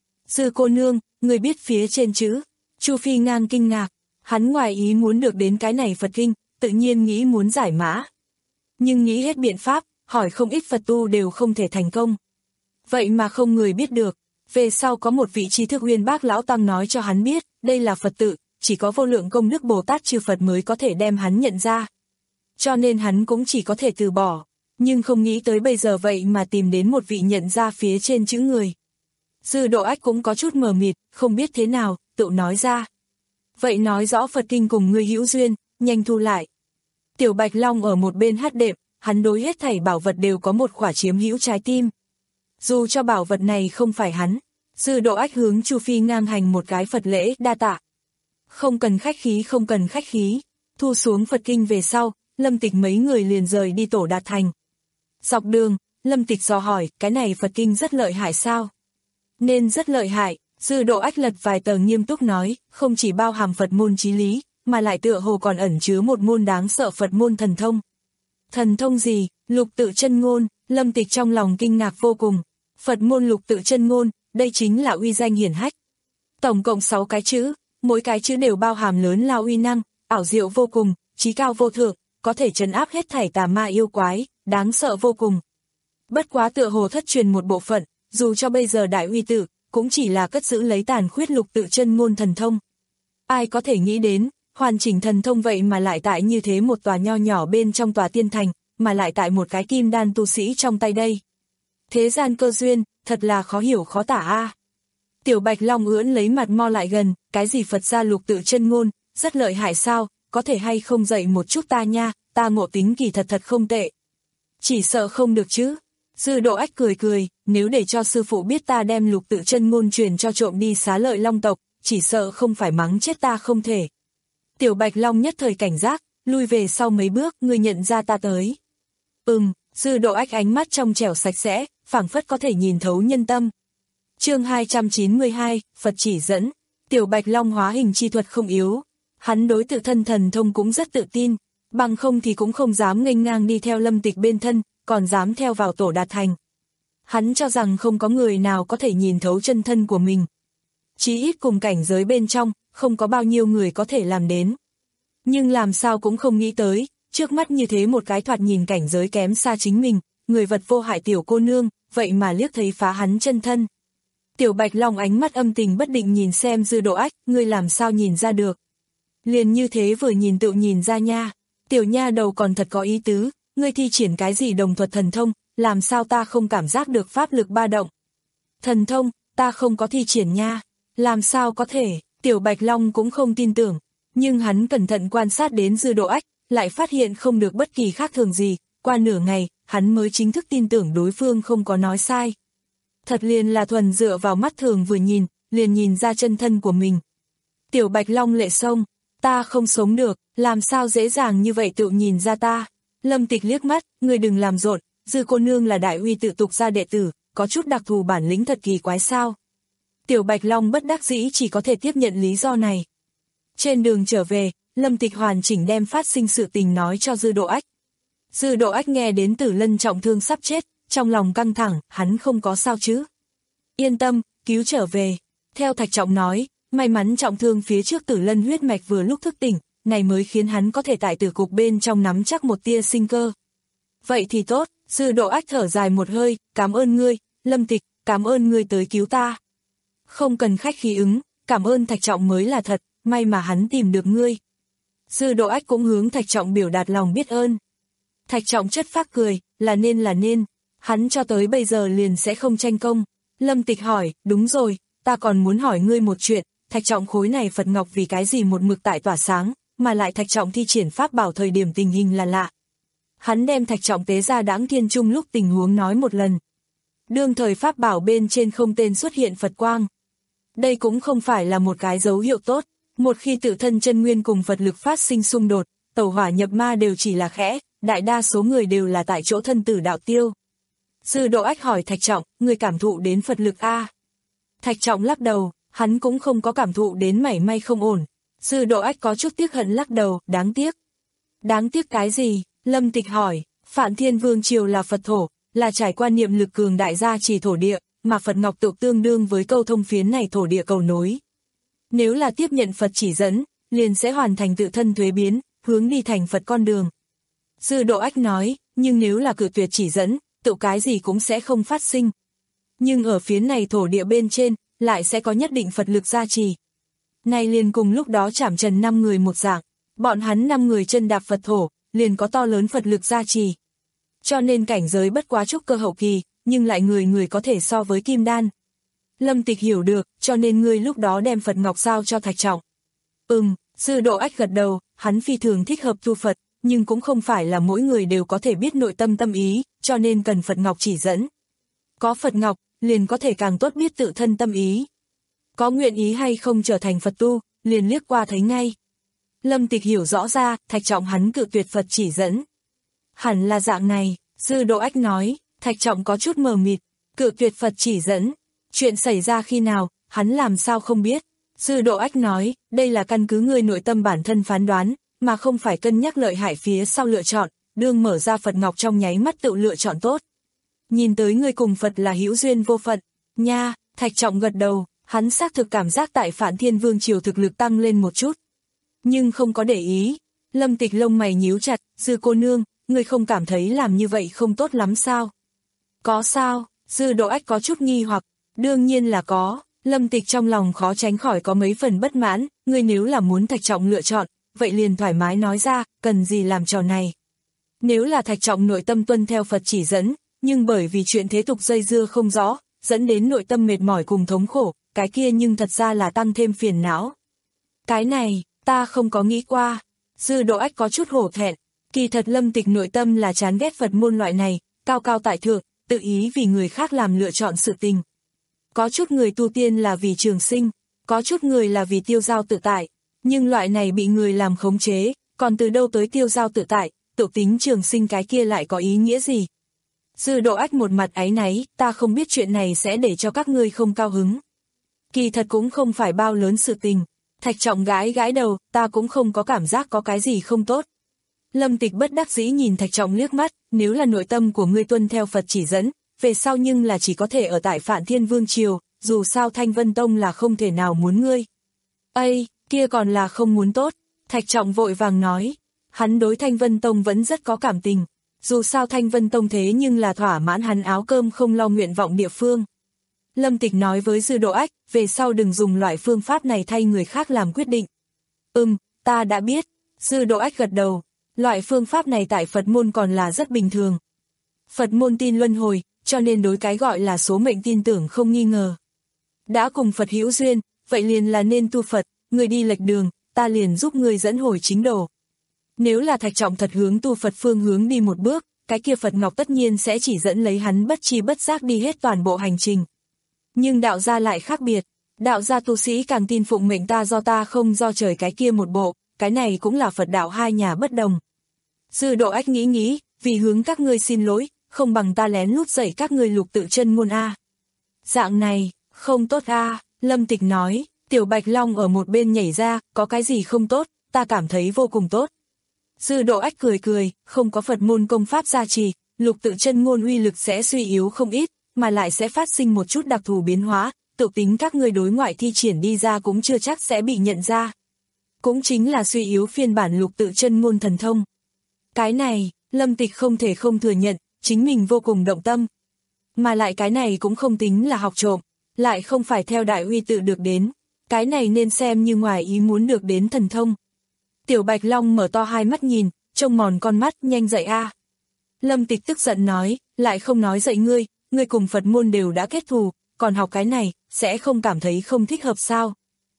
Dư cô nương, ngươi biết phía trên chữ. Chu Phi ngang kinh ngạc, hắn ngoài ý muốn được đến cái này Phật Kinh, tự nhiên nghĩ muốn giải mã. Nhưng nghĩ hết biện pháp, hỏi không ít Phật tu đều không thể thành công. Vậy mà không người biết được, về sau có một vị trí thức uyên bác lão tăng nói cho hắn biết, đây là Phật tự, chỉ có vô lượng công đức Bồ Tát chư Phật mới có thể đem hắn nhận ra. Cho nên hắn cũng chỉ có thể từ bỏ, nhưng không nghĩ tới bây giờ vậy mà tìm đến một vị nhận ra phía trên chữ người. Dư Độ Ách cũng có chút mờ mịt, không biết thế nào, tự nói ra. Vậy nói rõ Phật Kinh cùng ngươi hữu duyên, nhanh thu lại. Tiểu Bạch Long ở một bên hát đệm, hắn đối hết thảy bảo vật đều có một khỏa chiếm hữu trái tim. Dù cho bảo vật này không phải hắn, Dư Độ Ách hướng Chu Phi ngang hành một cái Phật lễ đa tạ. Không cần khách khí không cần khách khí, thu xuống Phật Kinh về sau, Lâm Tịch mấy người liền rời đi Tổ Đạt Thành. Dọc đường, Lâm Tịch dò hỏi, cái này Phật Kinh rất lợi hại sao? Nên rất lợi hại, Dư Độ Ách lật vài tờ nghiêm túc nói, không chỉ bao hàm Phật môn chí lý, mà lại tựa hồ còn ẩn chứa một môn đáng sợ Phật môn thần thông. Thần thông gì? Lục tự chân ngôn. Lâm Tịch trong lòng kinh ngạc vô cùng. Phật môn lục tự chân ngôn, đây chính là uy danh hiển hách. Tổng cộng sáu cái chữ, mỗi cái chữ đều bao hàm lớn lao uy năng, ảo diệu vô cùng, trí cao vô thượng, có thể trấn áp hết thảy tà ma yêu quái, đáng sợ vô cùng. Bất quá tựa hồ thất truyền một bộ phận, dù cho bây giờ đại uy tự, cũng chỉ là cất giữ lấy tàn khuyết lục tự chân ngôn thần thông. Ai có thể nghĩ đến, hoàn chỉnh thần thông vậy mà lại tại như thế một tòa nho nhỏ bên trong tòa tiên thành, mà lại tại một cái kim đan tu sĩ trong tay đây. Thế gian cơ duyên, thật là khó hiểu khó tả a. Tiểu Bạch Long ưỡn lấy mặt mo lại gần, cái gì Phật gia lục tự chân ngôn, rất lợi hại sao, có thể hay không dạy một chút ta nha, ta ngộ tính kỳ thật thật không tệ. Chỉ sợ không được chứ. Dư Độ Ách cười cười, nếu để cho sư phụ biết ta đem lục tự chân ngôn truyền cho trộm đi Xá Lợi Long tộc, chỉ sợ không phải mắng chết ta không thể. Tiểu Bạch Long nhất thời cảnh giác, lui về sau mấy bước, ngươi nhận ra ta tới. Ừm, Dư Độ Ách ánh mắt trong trẻo sạch sẽ, phảng phất có thể nhìn thấu nhân tâm. Chương hai trăm chín mươi hai, Phật chỉ dẫn. Tiểu Bạch Long hóa hình chi thuật không yếu, hắn đối tự thân thần thông cũng rất tự tin, Bằng không thì cũng không dám nghênh ngang đi theo Lâm Tịch bên thân, còn dám theo vào tổ Đạt Thành. Hắn cho rằng không có người nào có thể nhìn thấu chân thân của mình. Chí ít cùng cảnh giới bên trong, không có bao nhiêu người có thể làm đến. Nhưng làm sao cũng không nghĩ tới, trước mắt như thế một cái thoạt nhìn cảnh giới kém xa chính mình, người vật vô hại tiểu cô nương, vậy mà liếc thấy phá hắn chân thân. Tiểu Bạch Long ánh mắt âm tình bất định nhìn xem Dư Độ Ách, ngươi làm sao nhìn ra được. Liền như thế vừa nhìn tự nhìn ra nha, tiểu nha đầu còn thật có ý tứ, ngươi thi triển cái gì đồng thuật thần thông, làm sao ta không cảm giác được pháp lực ba động. Thần thông, ta không có thi triển nha, làm sao có thể, tiểu Bạch Long cũng không tin tưởng, nhưng hắn cẩn thận quan sát đến Dư Độ Ách, lại phát hiện không được bất kỳ khác thường gì, qua nửa ngày, hắn mới chính thức tin tưởng đối phương không có nói sai. Thật liền là thuần dựa vào mắt thường vừa nhìn, liền nhìn ra chân thân của mình. Tiểu Bạch Long lệ sông, ta không sống được, làm sao dễ dàng như vậy tự nhìn ra ta. Lâm Tịch liếc mắt, ngươi đừng làm rộn, Dư cô nương là đại uy tự tục gia đệ tử, có chút đặc thù bản lĩnh thật kỳ quái sao. Tiểu Bạch Long bất đắc dĩ chỉ có thể tiếp nhận lý do này. Trên đường trở về, Lâm Tịch hoàn chỉnh đem phát sinh sự tình nói cho Dư Độ Ách. Dư Độ Ách nghe đến Tử Lân trọng thương sắp chết, trong lòng căng thẳng, hắn không có sao chứ. Yên tâm, cứu trở về. Theo Thạch Trọng nói, may mắn trọng thương phía trước Tử Lân huyết mạch vừa lúc thức tỉnh, này mới khiến hắn có thể tại tử cục bên trong nắm chắc một tia sinh cơ. Vậy thì tốt, Dư Độ Ách thở dài một hơi, cảm ơn ngươi, Lâm Tịch, cảm ơn ngươi tới cứu ta. Không cần khách khí ứng, cảm ơn Thạch Trọng mới là thật, may mà hắn tìm được ngươi. Dư Độ Ách cũng hướng Thạch Trọng biểu đạt lòng biết ơn. Thạch Trọng chất phác cười, là nên là nên, hắn cho tới bây giờ liền sẽ không tranh công. Lâm Tịch hỏi, đúng rồi, ta còn muốn hỏi ngươi một chuyện, Thạch Trọng khối này Phật Ngọc vì cái gì một mực tại tỏa sáng, mà lại Thạch Trọng thi triển pháp bảo thời điểm tình hình là lạ. Hắn đem Thạch Trọng tế ra Đãng Thiên Trung lúc tình huống nói một lần. Đương thời pháp bảo bên trên không tên xuất hiện Phật quang. Đây cũng không phải là một cái dấu hiệu tốt, một khi tự thân chân nguyên cùng Phật lực phát sinh xung đột, tẩu hỏa nhập ma đều chỉ là khẽ, đại đa số người đều là tại chỗ thân tử đạo tiêu. Dư Độ Ách hỏi Thạch Trọng, người cảm thụ đến Phật lực a? Thạch Trọng lắc đầu, hắn cũng không có cảm thụ đến mảy may không ổn. Dư Độ Ách có chút tiếc hận lắc đầu, đáng tiếc. Đáng tiếc cái gì? Lâm Tịch hỏi, Phạn Thiên Vương Triều là Phật thổ, là trải qua niệm lực cường đại gia trì thổ địa, mà Phật Ngọc tự tương đương với câu thông phiến này thổ địa cầu nối. Nếu là tiếp nhận Phật chỉ dẫn, liền sẽ hoàn thành tự thân thuế biến, hướng đi thành Phật con đường. Dư Độ Ách nói, nhưng nếu là cự tuyệt chỉ dẫn, tự cái gì cũng sẽ không phát sinh. Nhưng ở phiến này thổ địa bên trên, lại sẽ có nhất định Phật lực gia trì. Này liền cùng lúc đó Trảm Trần năm người một dạng, bọn hắn năm người chân đạp Phật thổ, liền có to lớn Phật lực gia trì. Cho nên cảnh giới bất quá trúc cơ hậu kỳ, nhưng lại người người có thể so với kim đan. Lâm Tịch hiểu được, cho nên ngươi lúc đó đem Phật Ngọc giao cho Thạch Trọng. Ừm, Dư Độ Ách gật đầu, hắn phi thường thích hợp tu Phật, nhưng cũng không phải là mỗi người đều có thể biết nội tâm tâm ý, cho nên cần Phật Ngọc chỉ dẫn. Có Phật Ngọc, liền có thể càng tốt biết tự thân tâm ý. Có nguyện ý hay không trở thành Phật tu, liền liếc qua thấy ngay. Lâm Tịch hiểu rõ ra, Thạch Trọng hắn cự tuyệt Phật chỉ dẫn. Hẳn là dạng này, Dư Độ Ách nói, Thạch Trọng có chút mờ mịt, cự tuyệt Phật chỉ dẫn. Chuyện xảy ra khi nào, hắn làm sao không biết. Dư Độ Ách nói, đây là căn cứ ngươi nội tâm bản thân phán đoán, mà không phải cân nhắc lợi hại phía sau lựa chọn, đương mở ra Phật Ngọc trong nháy mắt tự lựa chọn tốt. Nhìn tới ngươi cùng Phật là hữu duyên vô phận, nha, Thạch Trọng gật đầu, hắn xác thực cảm giác tại Phạn Thiên Vương Triều thực lực tăng lên một chút. Nhưng không có để ý, Lâm Tịch lông mày nhíu chặt, Dư cô nương, ngươi không cảm thấy làm như vậy không tốt lắm sao? Có sao? Dư Độ Ách có chút nghi hoặc, đương nhiên là có, Lâm Tịch trong lòng khó tránh khỏi có mấy phần bất mãn, ngươi nếu là muốn Thạch Trọng lựa chọn, vậy liền thoải mái nói ra, cần gì làm trò này. Nếu là Thạch Trọng nội tâm tuân theo Phật chỉ dẫn, nhưng bởi vì chuyện thế tục dây dưa không rõ, dẫn đến nội tâm mệt mỏi cùng thống khổ, cái kia nhưng thật ra là tăng thêm phiền não. Cái này, ta không có nghĩ qua. Dư Độ Ách có chút hổ thẹn, kỳ thật Lâm Tịch nội tâm là chán ghét Phật môn loại này, cao cao tại thượng, tự ý vì người khác làm lựa chọn sự tình. Có chút người tu tiên là vì trường sinh, có chút người là vì tiêu giao tự tại, nhưng loại này bị người làm khống chế, còn từ đâu tới tiêu giao tự tại, tự tính trường sinh cái kia lại có ý nghĩa gì? Dư Độ Ách một mặt áy náy, ta không biết chuyện này sẽ để cho các ngươi không cao hứng. Kỳ thật cũng không phải bao lớn sự tình. Thạch Trọng gãi gãi đầu, ta cũng không có cảm giác có cái gì không tốt. Lâm Tịch bất đắc dĩ nhìn Thạch Trọng liếc mắt, nếu là nội tâm của ngươi tuân theo Phật chỉ dẫn, về sau nhưng là chỉ có thể ở tại Phạn Thiên Vương Triều, dù sao Thanh Vân Tông là không thể nào muốn ngươi. Ây, kia còn là không muốn tốt, Thạch Trọng vội vàng nói, hắn đối Thanh Vân Tông vẫn rất có cảm tình, dù sao Thanh Vân Tông thế nhưng là thỏa mãn hắn áo cơm không lo nguyện vọng địa phương. Lâm Tịch nói với Dư Độ Ách, về sau đừng dùng loại phương pháp này thay người khác làm quyết định. Ừm, ta đã biết, Dư Độ Ách gật đầu, loại phương pháp này tại Phật môn còn là rất bình thường. Phật môn tin luân hồi, cho nên đối cái gọi là số mệnh tin tưởng không nghi ngờ. Đã cùng Phật hữu duyên, vậy liền là nên tu Phật, người đi lệch đường, ta liền giúp người dẫn hồi chính đồ. Nếu là Thạch Trọng thật hướng tu Phật phương hướng đi một bước, cái kia Phật Ngọc tất nhiên sẽ chỉ dẫn lấy hắn bất chi bất giác đi hết toàn bộ hành trình. Nhưng đạo gia lại khác biệt, đạo gia tu sĩ càng tin phụng mệnh ta do ta không do trời cái kia một bộ, cái này cũng là Phật đạo hai nhà bất đồng. Dư Độ Ách nghĩ nghĩ, vì hướng các ngươi xin lỗi, không bằng ta lén lút dạy các ngươi lục tự chân ngôn a. Dạng này, không tốt a, Lâm Tịch nói, Tiểu Bạch Long ở một bên nhảy ra, có cái gì không tốt, ta cảm thấy vô cùng tốt. Dư Độ Ách cười cười, không có Phật môn công pháp gia trì, lục tự chân ngôn uy lực sẽ suy yếu không ít, mà lại sẽ phát sinh một chút đặc thù biến hóa, tự tính các ngươi đối ngoại thi triển đi ra cũng chưa chắc sẽ bị nhận ra. Cũng chính là suy yếu phiên bản lục tự chân ngôn thần thông. Cái này, Lâm Tịch không thể không thừa nhận, chính mình vô cùng động tâm. Mà lại cái này cũng không tính là học trộm, lại không phải theo đại uy tự được đến, cái này nên xem như ngoài ý muốn được đến thần thông. Tiểu Bạch Long mở to hai mắt nhìn, trông mòn con mắt, nhanh dậy a. Lâm Tịch tức giận nói, lại không nói dậy ngươi, ngươi cùng Phật môn đều đã kết thù, còn học cái này, sẽ không cảm thấy không thích hợp sao?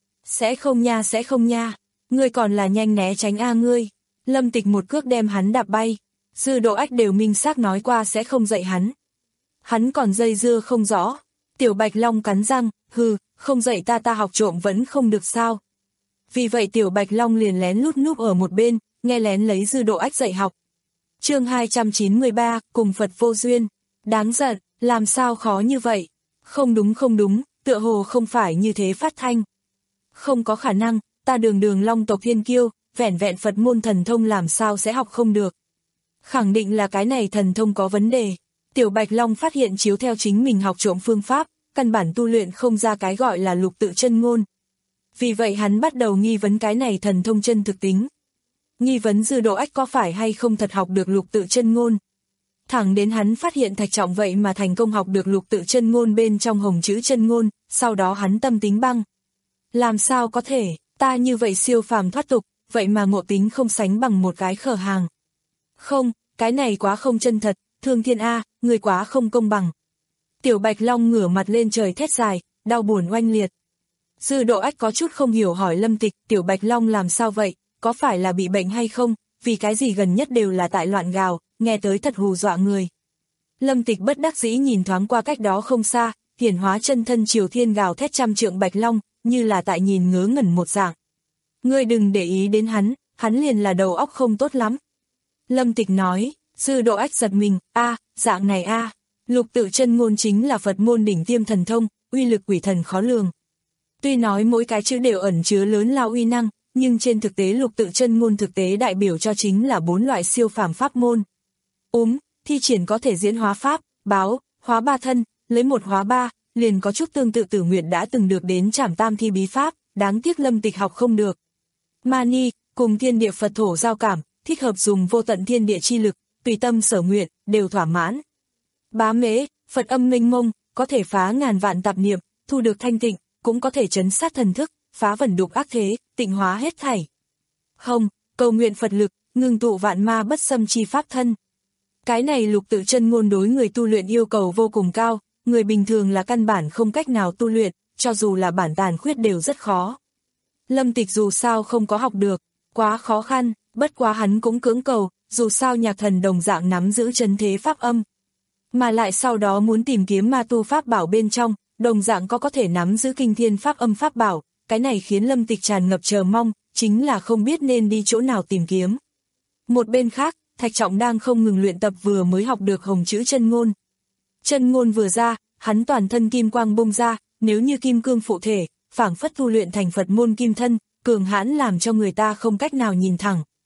Sẽ không nha, sẽ không nha, ngươi còn là nhanh né tránh a ngươi. Lâm Tịch một cước đem hắn đạp bay, Dư Độ Ách đều minh xác nói qua sẽ không dạy hắn. Hắn còn dây dưa không rõ, Tiểu Bạch Long cắn răng, hừ, không dạy ta ta học trộm vẫn không được sao. Vì vậy Tiểu Bạch Long liền lén lút núp ở một bên, nghe lén lấy Dư Độ Ách dạy học. Chương hai trăm chín mươi ba, cùng Phật vô duyên. Đáng giận, làm sao khó như vậy? Không đúng không đúng, tựa hồ không phải như thế phát thanh. Không có khả năng, ta đường đường Long tộc thiên kiêu, vẻn vẹn Phật môn thần thông làm sao sẽ học không được. Khẳng định là cái này thần thông có vấn đề. Tiểu Bạch Long phát hiện chiếu theo chính mình học trộm phương pháp, căn bản tu luyện không ra cái gọi là lục tự chân ngôn. Vì vậy hắn bắt đầu nghi vấn cái này thần thông chân thực tính. Nghi vấn Dư Độ Ách có phải hay không thật học được lục tự chân ngôn. Thẳng đến hắn phát hiện Thạch Trọng vậy mà thành công học được lục tự chân ngôn bên trong hồng chữ chân ngôn, sau đó hắn tâm tính băng. Làm sao có thể, ta như vậy siêu phàm thoát tục, vậy mà ngộ tính không sánh bằng một cái khở hàng. Không, cái này quá không chân thật, Thương Thiên A, người quá không công bằng. Tiểu Bạch Long ngửa mặt lên trời thét dài, đau buồn oanh liệt. Dư Độ Ách có chút không hiểu hỏi Lâm Tịch, Tiểu Bạch Long làm sao vậy, có phải là bị bệnh hay không, vì cái gì gần nhất đều là tại loạn gào, nghe tới thật hù dọa người. Lâm Tịch bất đắc dĩ nhìn thoáng qua cách đó không xa, hiển hóa chân thân Triều Thiên gào thét trăm trượng Bạch Long, như là tại nhìn ngớ ngẩn một dạng. Ngươi đừng để ý đến hắn, hắn liền là đầu óc không tốt lắm. Lâm Tịch nói, Dư Độ Ách giật mình, a, dạng này a, lục tự chân ngôn chính là Phật môn đỉnh tiêm thần thông, uy lực quỷ thần khó lường. Tuy nói mỗi cái chữ đều ẩn chứa lớn lao uy năng, nhưng trên thực tế lục tự chân ngôn thực tế đại biểu cho chính là bốn loại siêu phàm pháp môn. Úm, thi triển có thể diễn hóa pháp, báo, hóa ba thân, lấy một hóa ba, liền có chút tương tự Tử Nguyệt đã từng được đến Trảm Tam Thi bí pháp, đáng tiếc Lâm Tịch học không được. Mani, cùng thiên địa Phật thổ giao cảm, thích hợp dùng vô tận thiên địa chi lực, tùy tâm sở nguyện, đều thỏa mãn. Bá mễ, Phật âm mênh mông, có thể phá ngàn vạn tạp niệm, thu được thanh tịnh, cũng có thể trấn sát thần thức, phá vẩn đục ác thế, tịnh hóa hết thảy. Hồng, cầu nguyện Phật lực, ngừng tụ vạn ma bất xâm chi pháp thân. Cái này lục tự chân ngôn đối người tu luyện yêu cầu vô cùng cao, người bình thường là căn bản không cách nào tu luyện, cho dù là bản tàn khuyết đều rất khó. Lâm Tịch dù sao không có học được, quá khó khăn, bất quá hắn cũng cưỡng cầu, dù sao nhạc thần đồng dạng nắm giữ chân thế pháp âm. Mà lại sau đó muốn tìm kiếm ma tu pháp bảo bên trong, đồng dạng có có thể nắm giữ kinh thiên pháp âm pháp bảo, cái này khiến Lâm Tịch tràn ngập chờ mong, chính là không biết nên đi chỗ nào tìm kiếm. Một bên khác, Thạch Trọng đang không ngừng luyện tập vừa mới học được hồng chữ chân ngôn. Chân ngôn vừa ra, hắn toàn thân kim quang bung ra, nếu như kim cương phụ thể, phảng phất tu luyện thành Phật môn kim thân, cường hãn làm cho người ta không cách nào nhìn thẳng.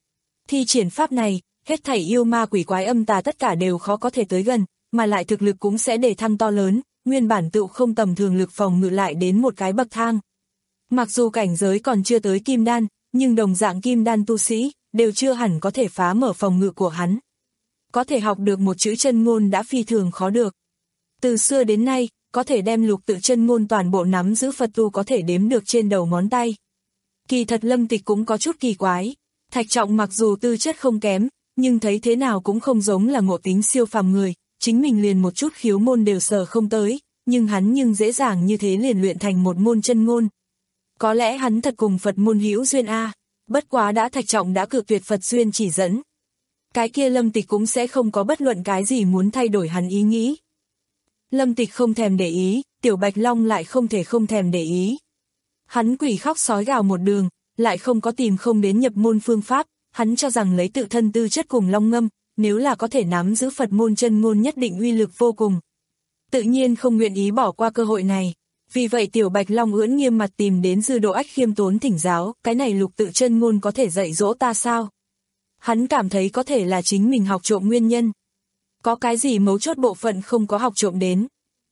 Thi triển pháp này, hết thảy yêu ma quỷ quái âm tà tất cả đều khó có thể tới gần, mà lại thực lực cũng sẽ để thăng to lớn, nguyên bản tựu không tầm thường lực phòng ngự lại đến một cái bậc thang. Mặc dù cảnh giới còn chưa tới kim đan, nhưng đồng dạng kim đan tu sĩ, đều chưa hẳn có thể phá mở phòng ngự của hắn. Có thể học được một chữ chân ngôn đã phi thường khó được. Từ xưa đến nay, có thể đem lục tự chân ngôn toàn bộ nắm giữ Phật tu có thể đếm được trên đầu ngón tay. Kỳ thật Lâm Tịch cũng có chút kỳ quái. Thạch Trọng mặc dù tư chất không kém, nhưng thấy thế nào cũng không giống là ngộ tính siêu phàm người, chính mình liền một chút khiếu môn đều sờ không tới, nhưng hắn nhưng dễ dàng như thế liền luyện thành một môn chân ngôn. Có lẽ hắn thật cùng Phật môn hữu duyên a, bất quá đã Thạch Trọng đã cự tuyệt Phật duyên chỉ dẫn. Cái kia Lâm Tịch cũng sẽ không có bất luận cái gì muốn thay đổi hắn ý nghĩ. Lâm Tịch không thèm để ý, Tiểu Bạch Long lại không thể không thèm để ý. Hắn quỷ khóc sói gào một đường, lại không có tìm không đến nhập môn phương pháp, hắn cho rằng lấy tự thân tư chất cùng Long Ngâm, nếu là có thể nắm giữ Phật môn chân ngôn nhất định uy lực vô cùng. Tự nhiên không nguyện ý bỏ qua cơ hội này. Vì vậy Tiểu Bạch Long ưỡn nghiêm mặt tìm đến Dư Độ Ách khiêm tốn thỉnh giáo, cái này lục tự chân ngôn có thể dạy dỗ ta sao? Hắn cảm thấy có thể là chính mình học trộm nguyên nhân. Có cái gì mấu chốt bộ phận không có học trộm đến?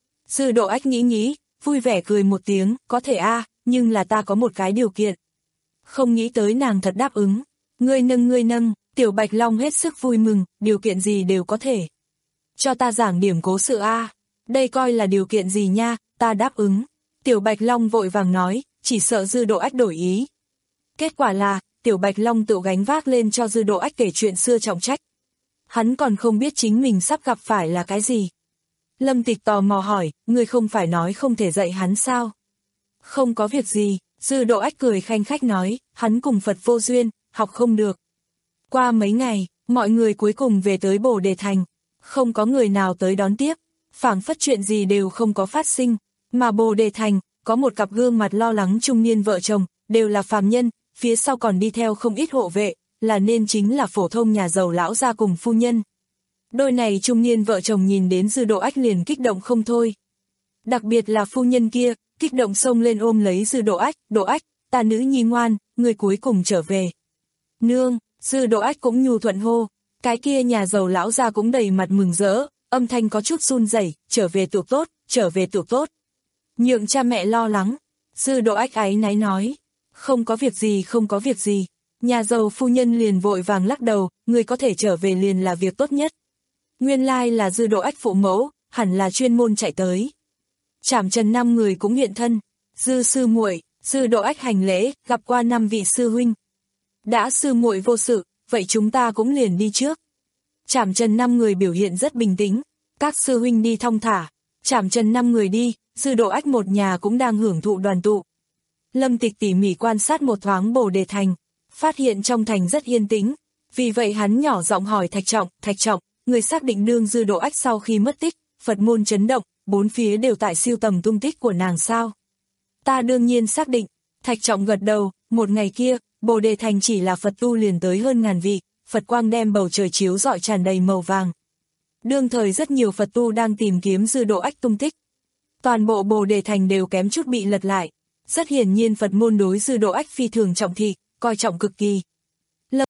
Dư Độ Ách nghĩ nghĩ, vui vẻ cười một tiếng, có thể a, nhưng là ta có một cái điều kiện. Không nghĩ tới nàng thật đáp ứng. Ngươi nâng ngươi nâng, Tiểu Bạch Long hết sức vui mừng, điều kiện gì đều có thể. Cho ta giảng điểm cố sự a. Đây coi là điều kiện gì nha, ta đáp ứng. Tiểu Bạch Long vội vàng nói, chỉ sợ Dư Độ Ách đổi ý. Kết quả là, Tiểu Bạch Long tự gánh vác lên cho Dư Độ Ách kể chuyện xưa trọng trách. Hắn còn không biết chính mình sắp gặp phải là cái gì. Lâm Tịch tò mò hỏi, ngươi không phải nói không thể dạy hắn sao? Không có việc gì, Dư Độ Ách cười khanh khách nói, hắn cùng Phật vô duyên, học không được. Qua mấy ngày, mọi người cuối cùng về tới Bồ Đề Thành, không có người nào tới đón tiếp, phảng phất chuyện gì đều không có phát sinh, mà Bồ Đề Thành, có một cặp gương mặt lo lắng trung niên vợ chồng, đều là phàm nhân, phía sau còn đi theo không ít hộ vệ, là nên chính là phổ thông nhà giàu lão gia cùng phu nhân. Đôi này trung niên vợ chồng nhìn đến Dư Độ Ách liền kích động không thôi. Đặc biệt là phu nhân kia, kích động xông lên ôm lấy Dư Độ Ách, Độ Ách, ta nữ nhi ngoan, người cuối cùng trở về. Nương, Dư Độ Ách cũng nhu thuận hô, cái kia nhà giàu lão gia cũng đầy mặt mừng rỡ, âm thanh có chút run rẩy, trở về tụ tốt, trở về tụ tốt. Nhượng cha mẹ lo lắng, Dư Độ Ách áy náy nói, không có việc gì không có việc gì. Nhà giàu phu nhân liền vội vàng lắc đầu, người có thể trở về liền là việc tốt nhất. Nguyên lai là Dư Độ Ách phụ mẫu, hẳn là chuyên môn chạy tới. Trảm Trần năm người cũng hiện thân, Dư sư muội, Dư Độ Ách hành lễ, gặp qua năm vị sư huynh. Đã sư muội vô sự, vậy chúng ta cũng liền đi trước. Trảm Trần năm người biểu hiện rất bình tĩnh, các sư huynh đi thong thả. Trảm Trần năm người đi, Dư Độ Ách một nhà cũng đang hưởng thụ đoàn tụ. Lâm Tịch tỉ mỉ quan sát một thoáng Bồ Đề Thành, phát hiện trong thành rất yên tĩnh, vì vậy hắn nhỏ giọng hỏi Thạch Trọng, Thạch Trọng, người xác định đương Dư Độ Ách sau khi mất tích, Phật môn chấn động, bốn phía đều tại siêu tầm tung tích của nàng sao? Ta đương nhiên xác định, Thạch Trọng gật đầu, một ngày kia, Bồ Đề Thành chỉ là Phật tu liền tới hơn ngàn vị, Phật quang đem bầu trời chiếu rọi tràn đầy màu vàng. Đương thời rất nhiều Phật tu đang tìm kiếm Dư Độ Ách tung tích. Toàn bộ Bồ Đề Thành đều kém chút bị lật lại. Rất hiển nhiên Phật môn đối Dư Độ Ách phi thường trọng thị, coi trọng cực kỳ. Lâm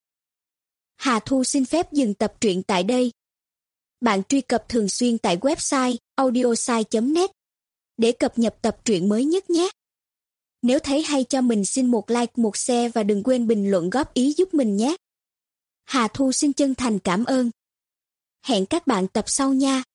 Hà Thu xin phép dừng tập truyện tại đây. Bạn truy cập thường xuyên tại website audiosai chấm net để cập nhật tập truyện mới nhất nhé. Nếu thấy hay cho mình xin một like, một share và đừng quên bình luận góp ý giúp mình nhé. Hà Thu xin chân thành cảm ơn. Hẹn các bạn tập sau nha.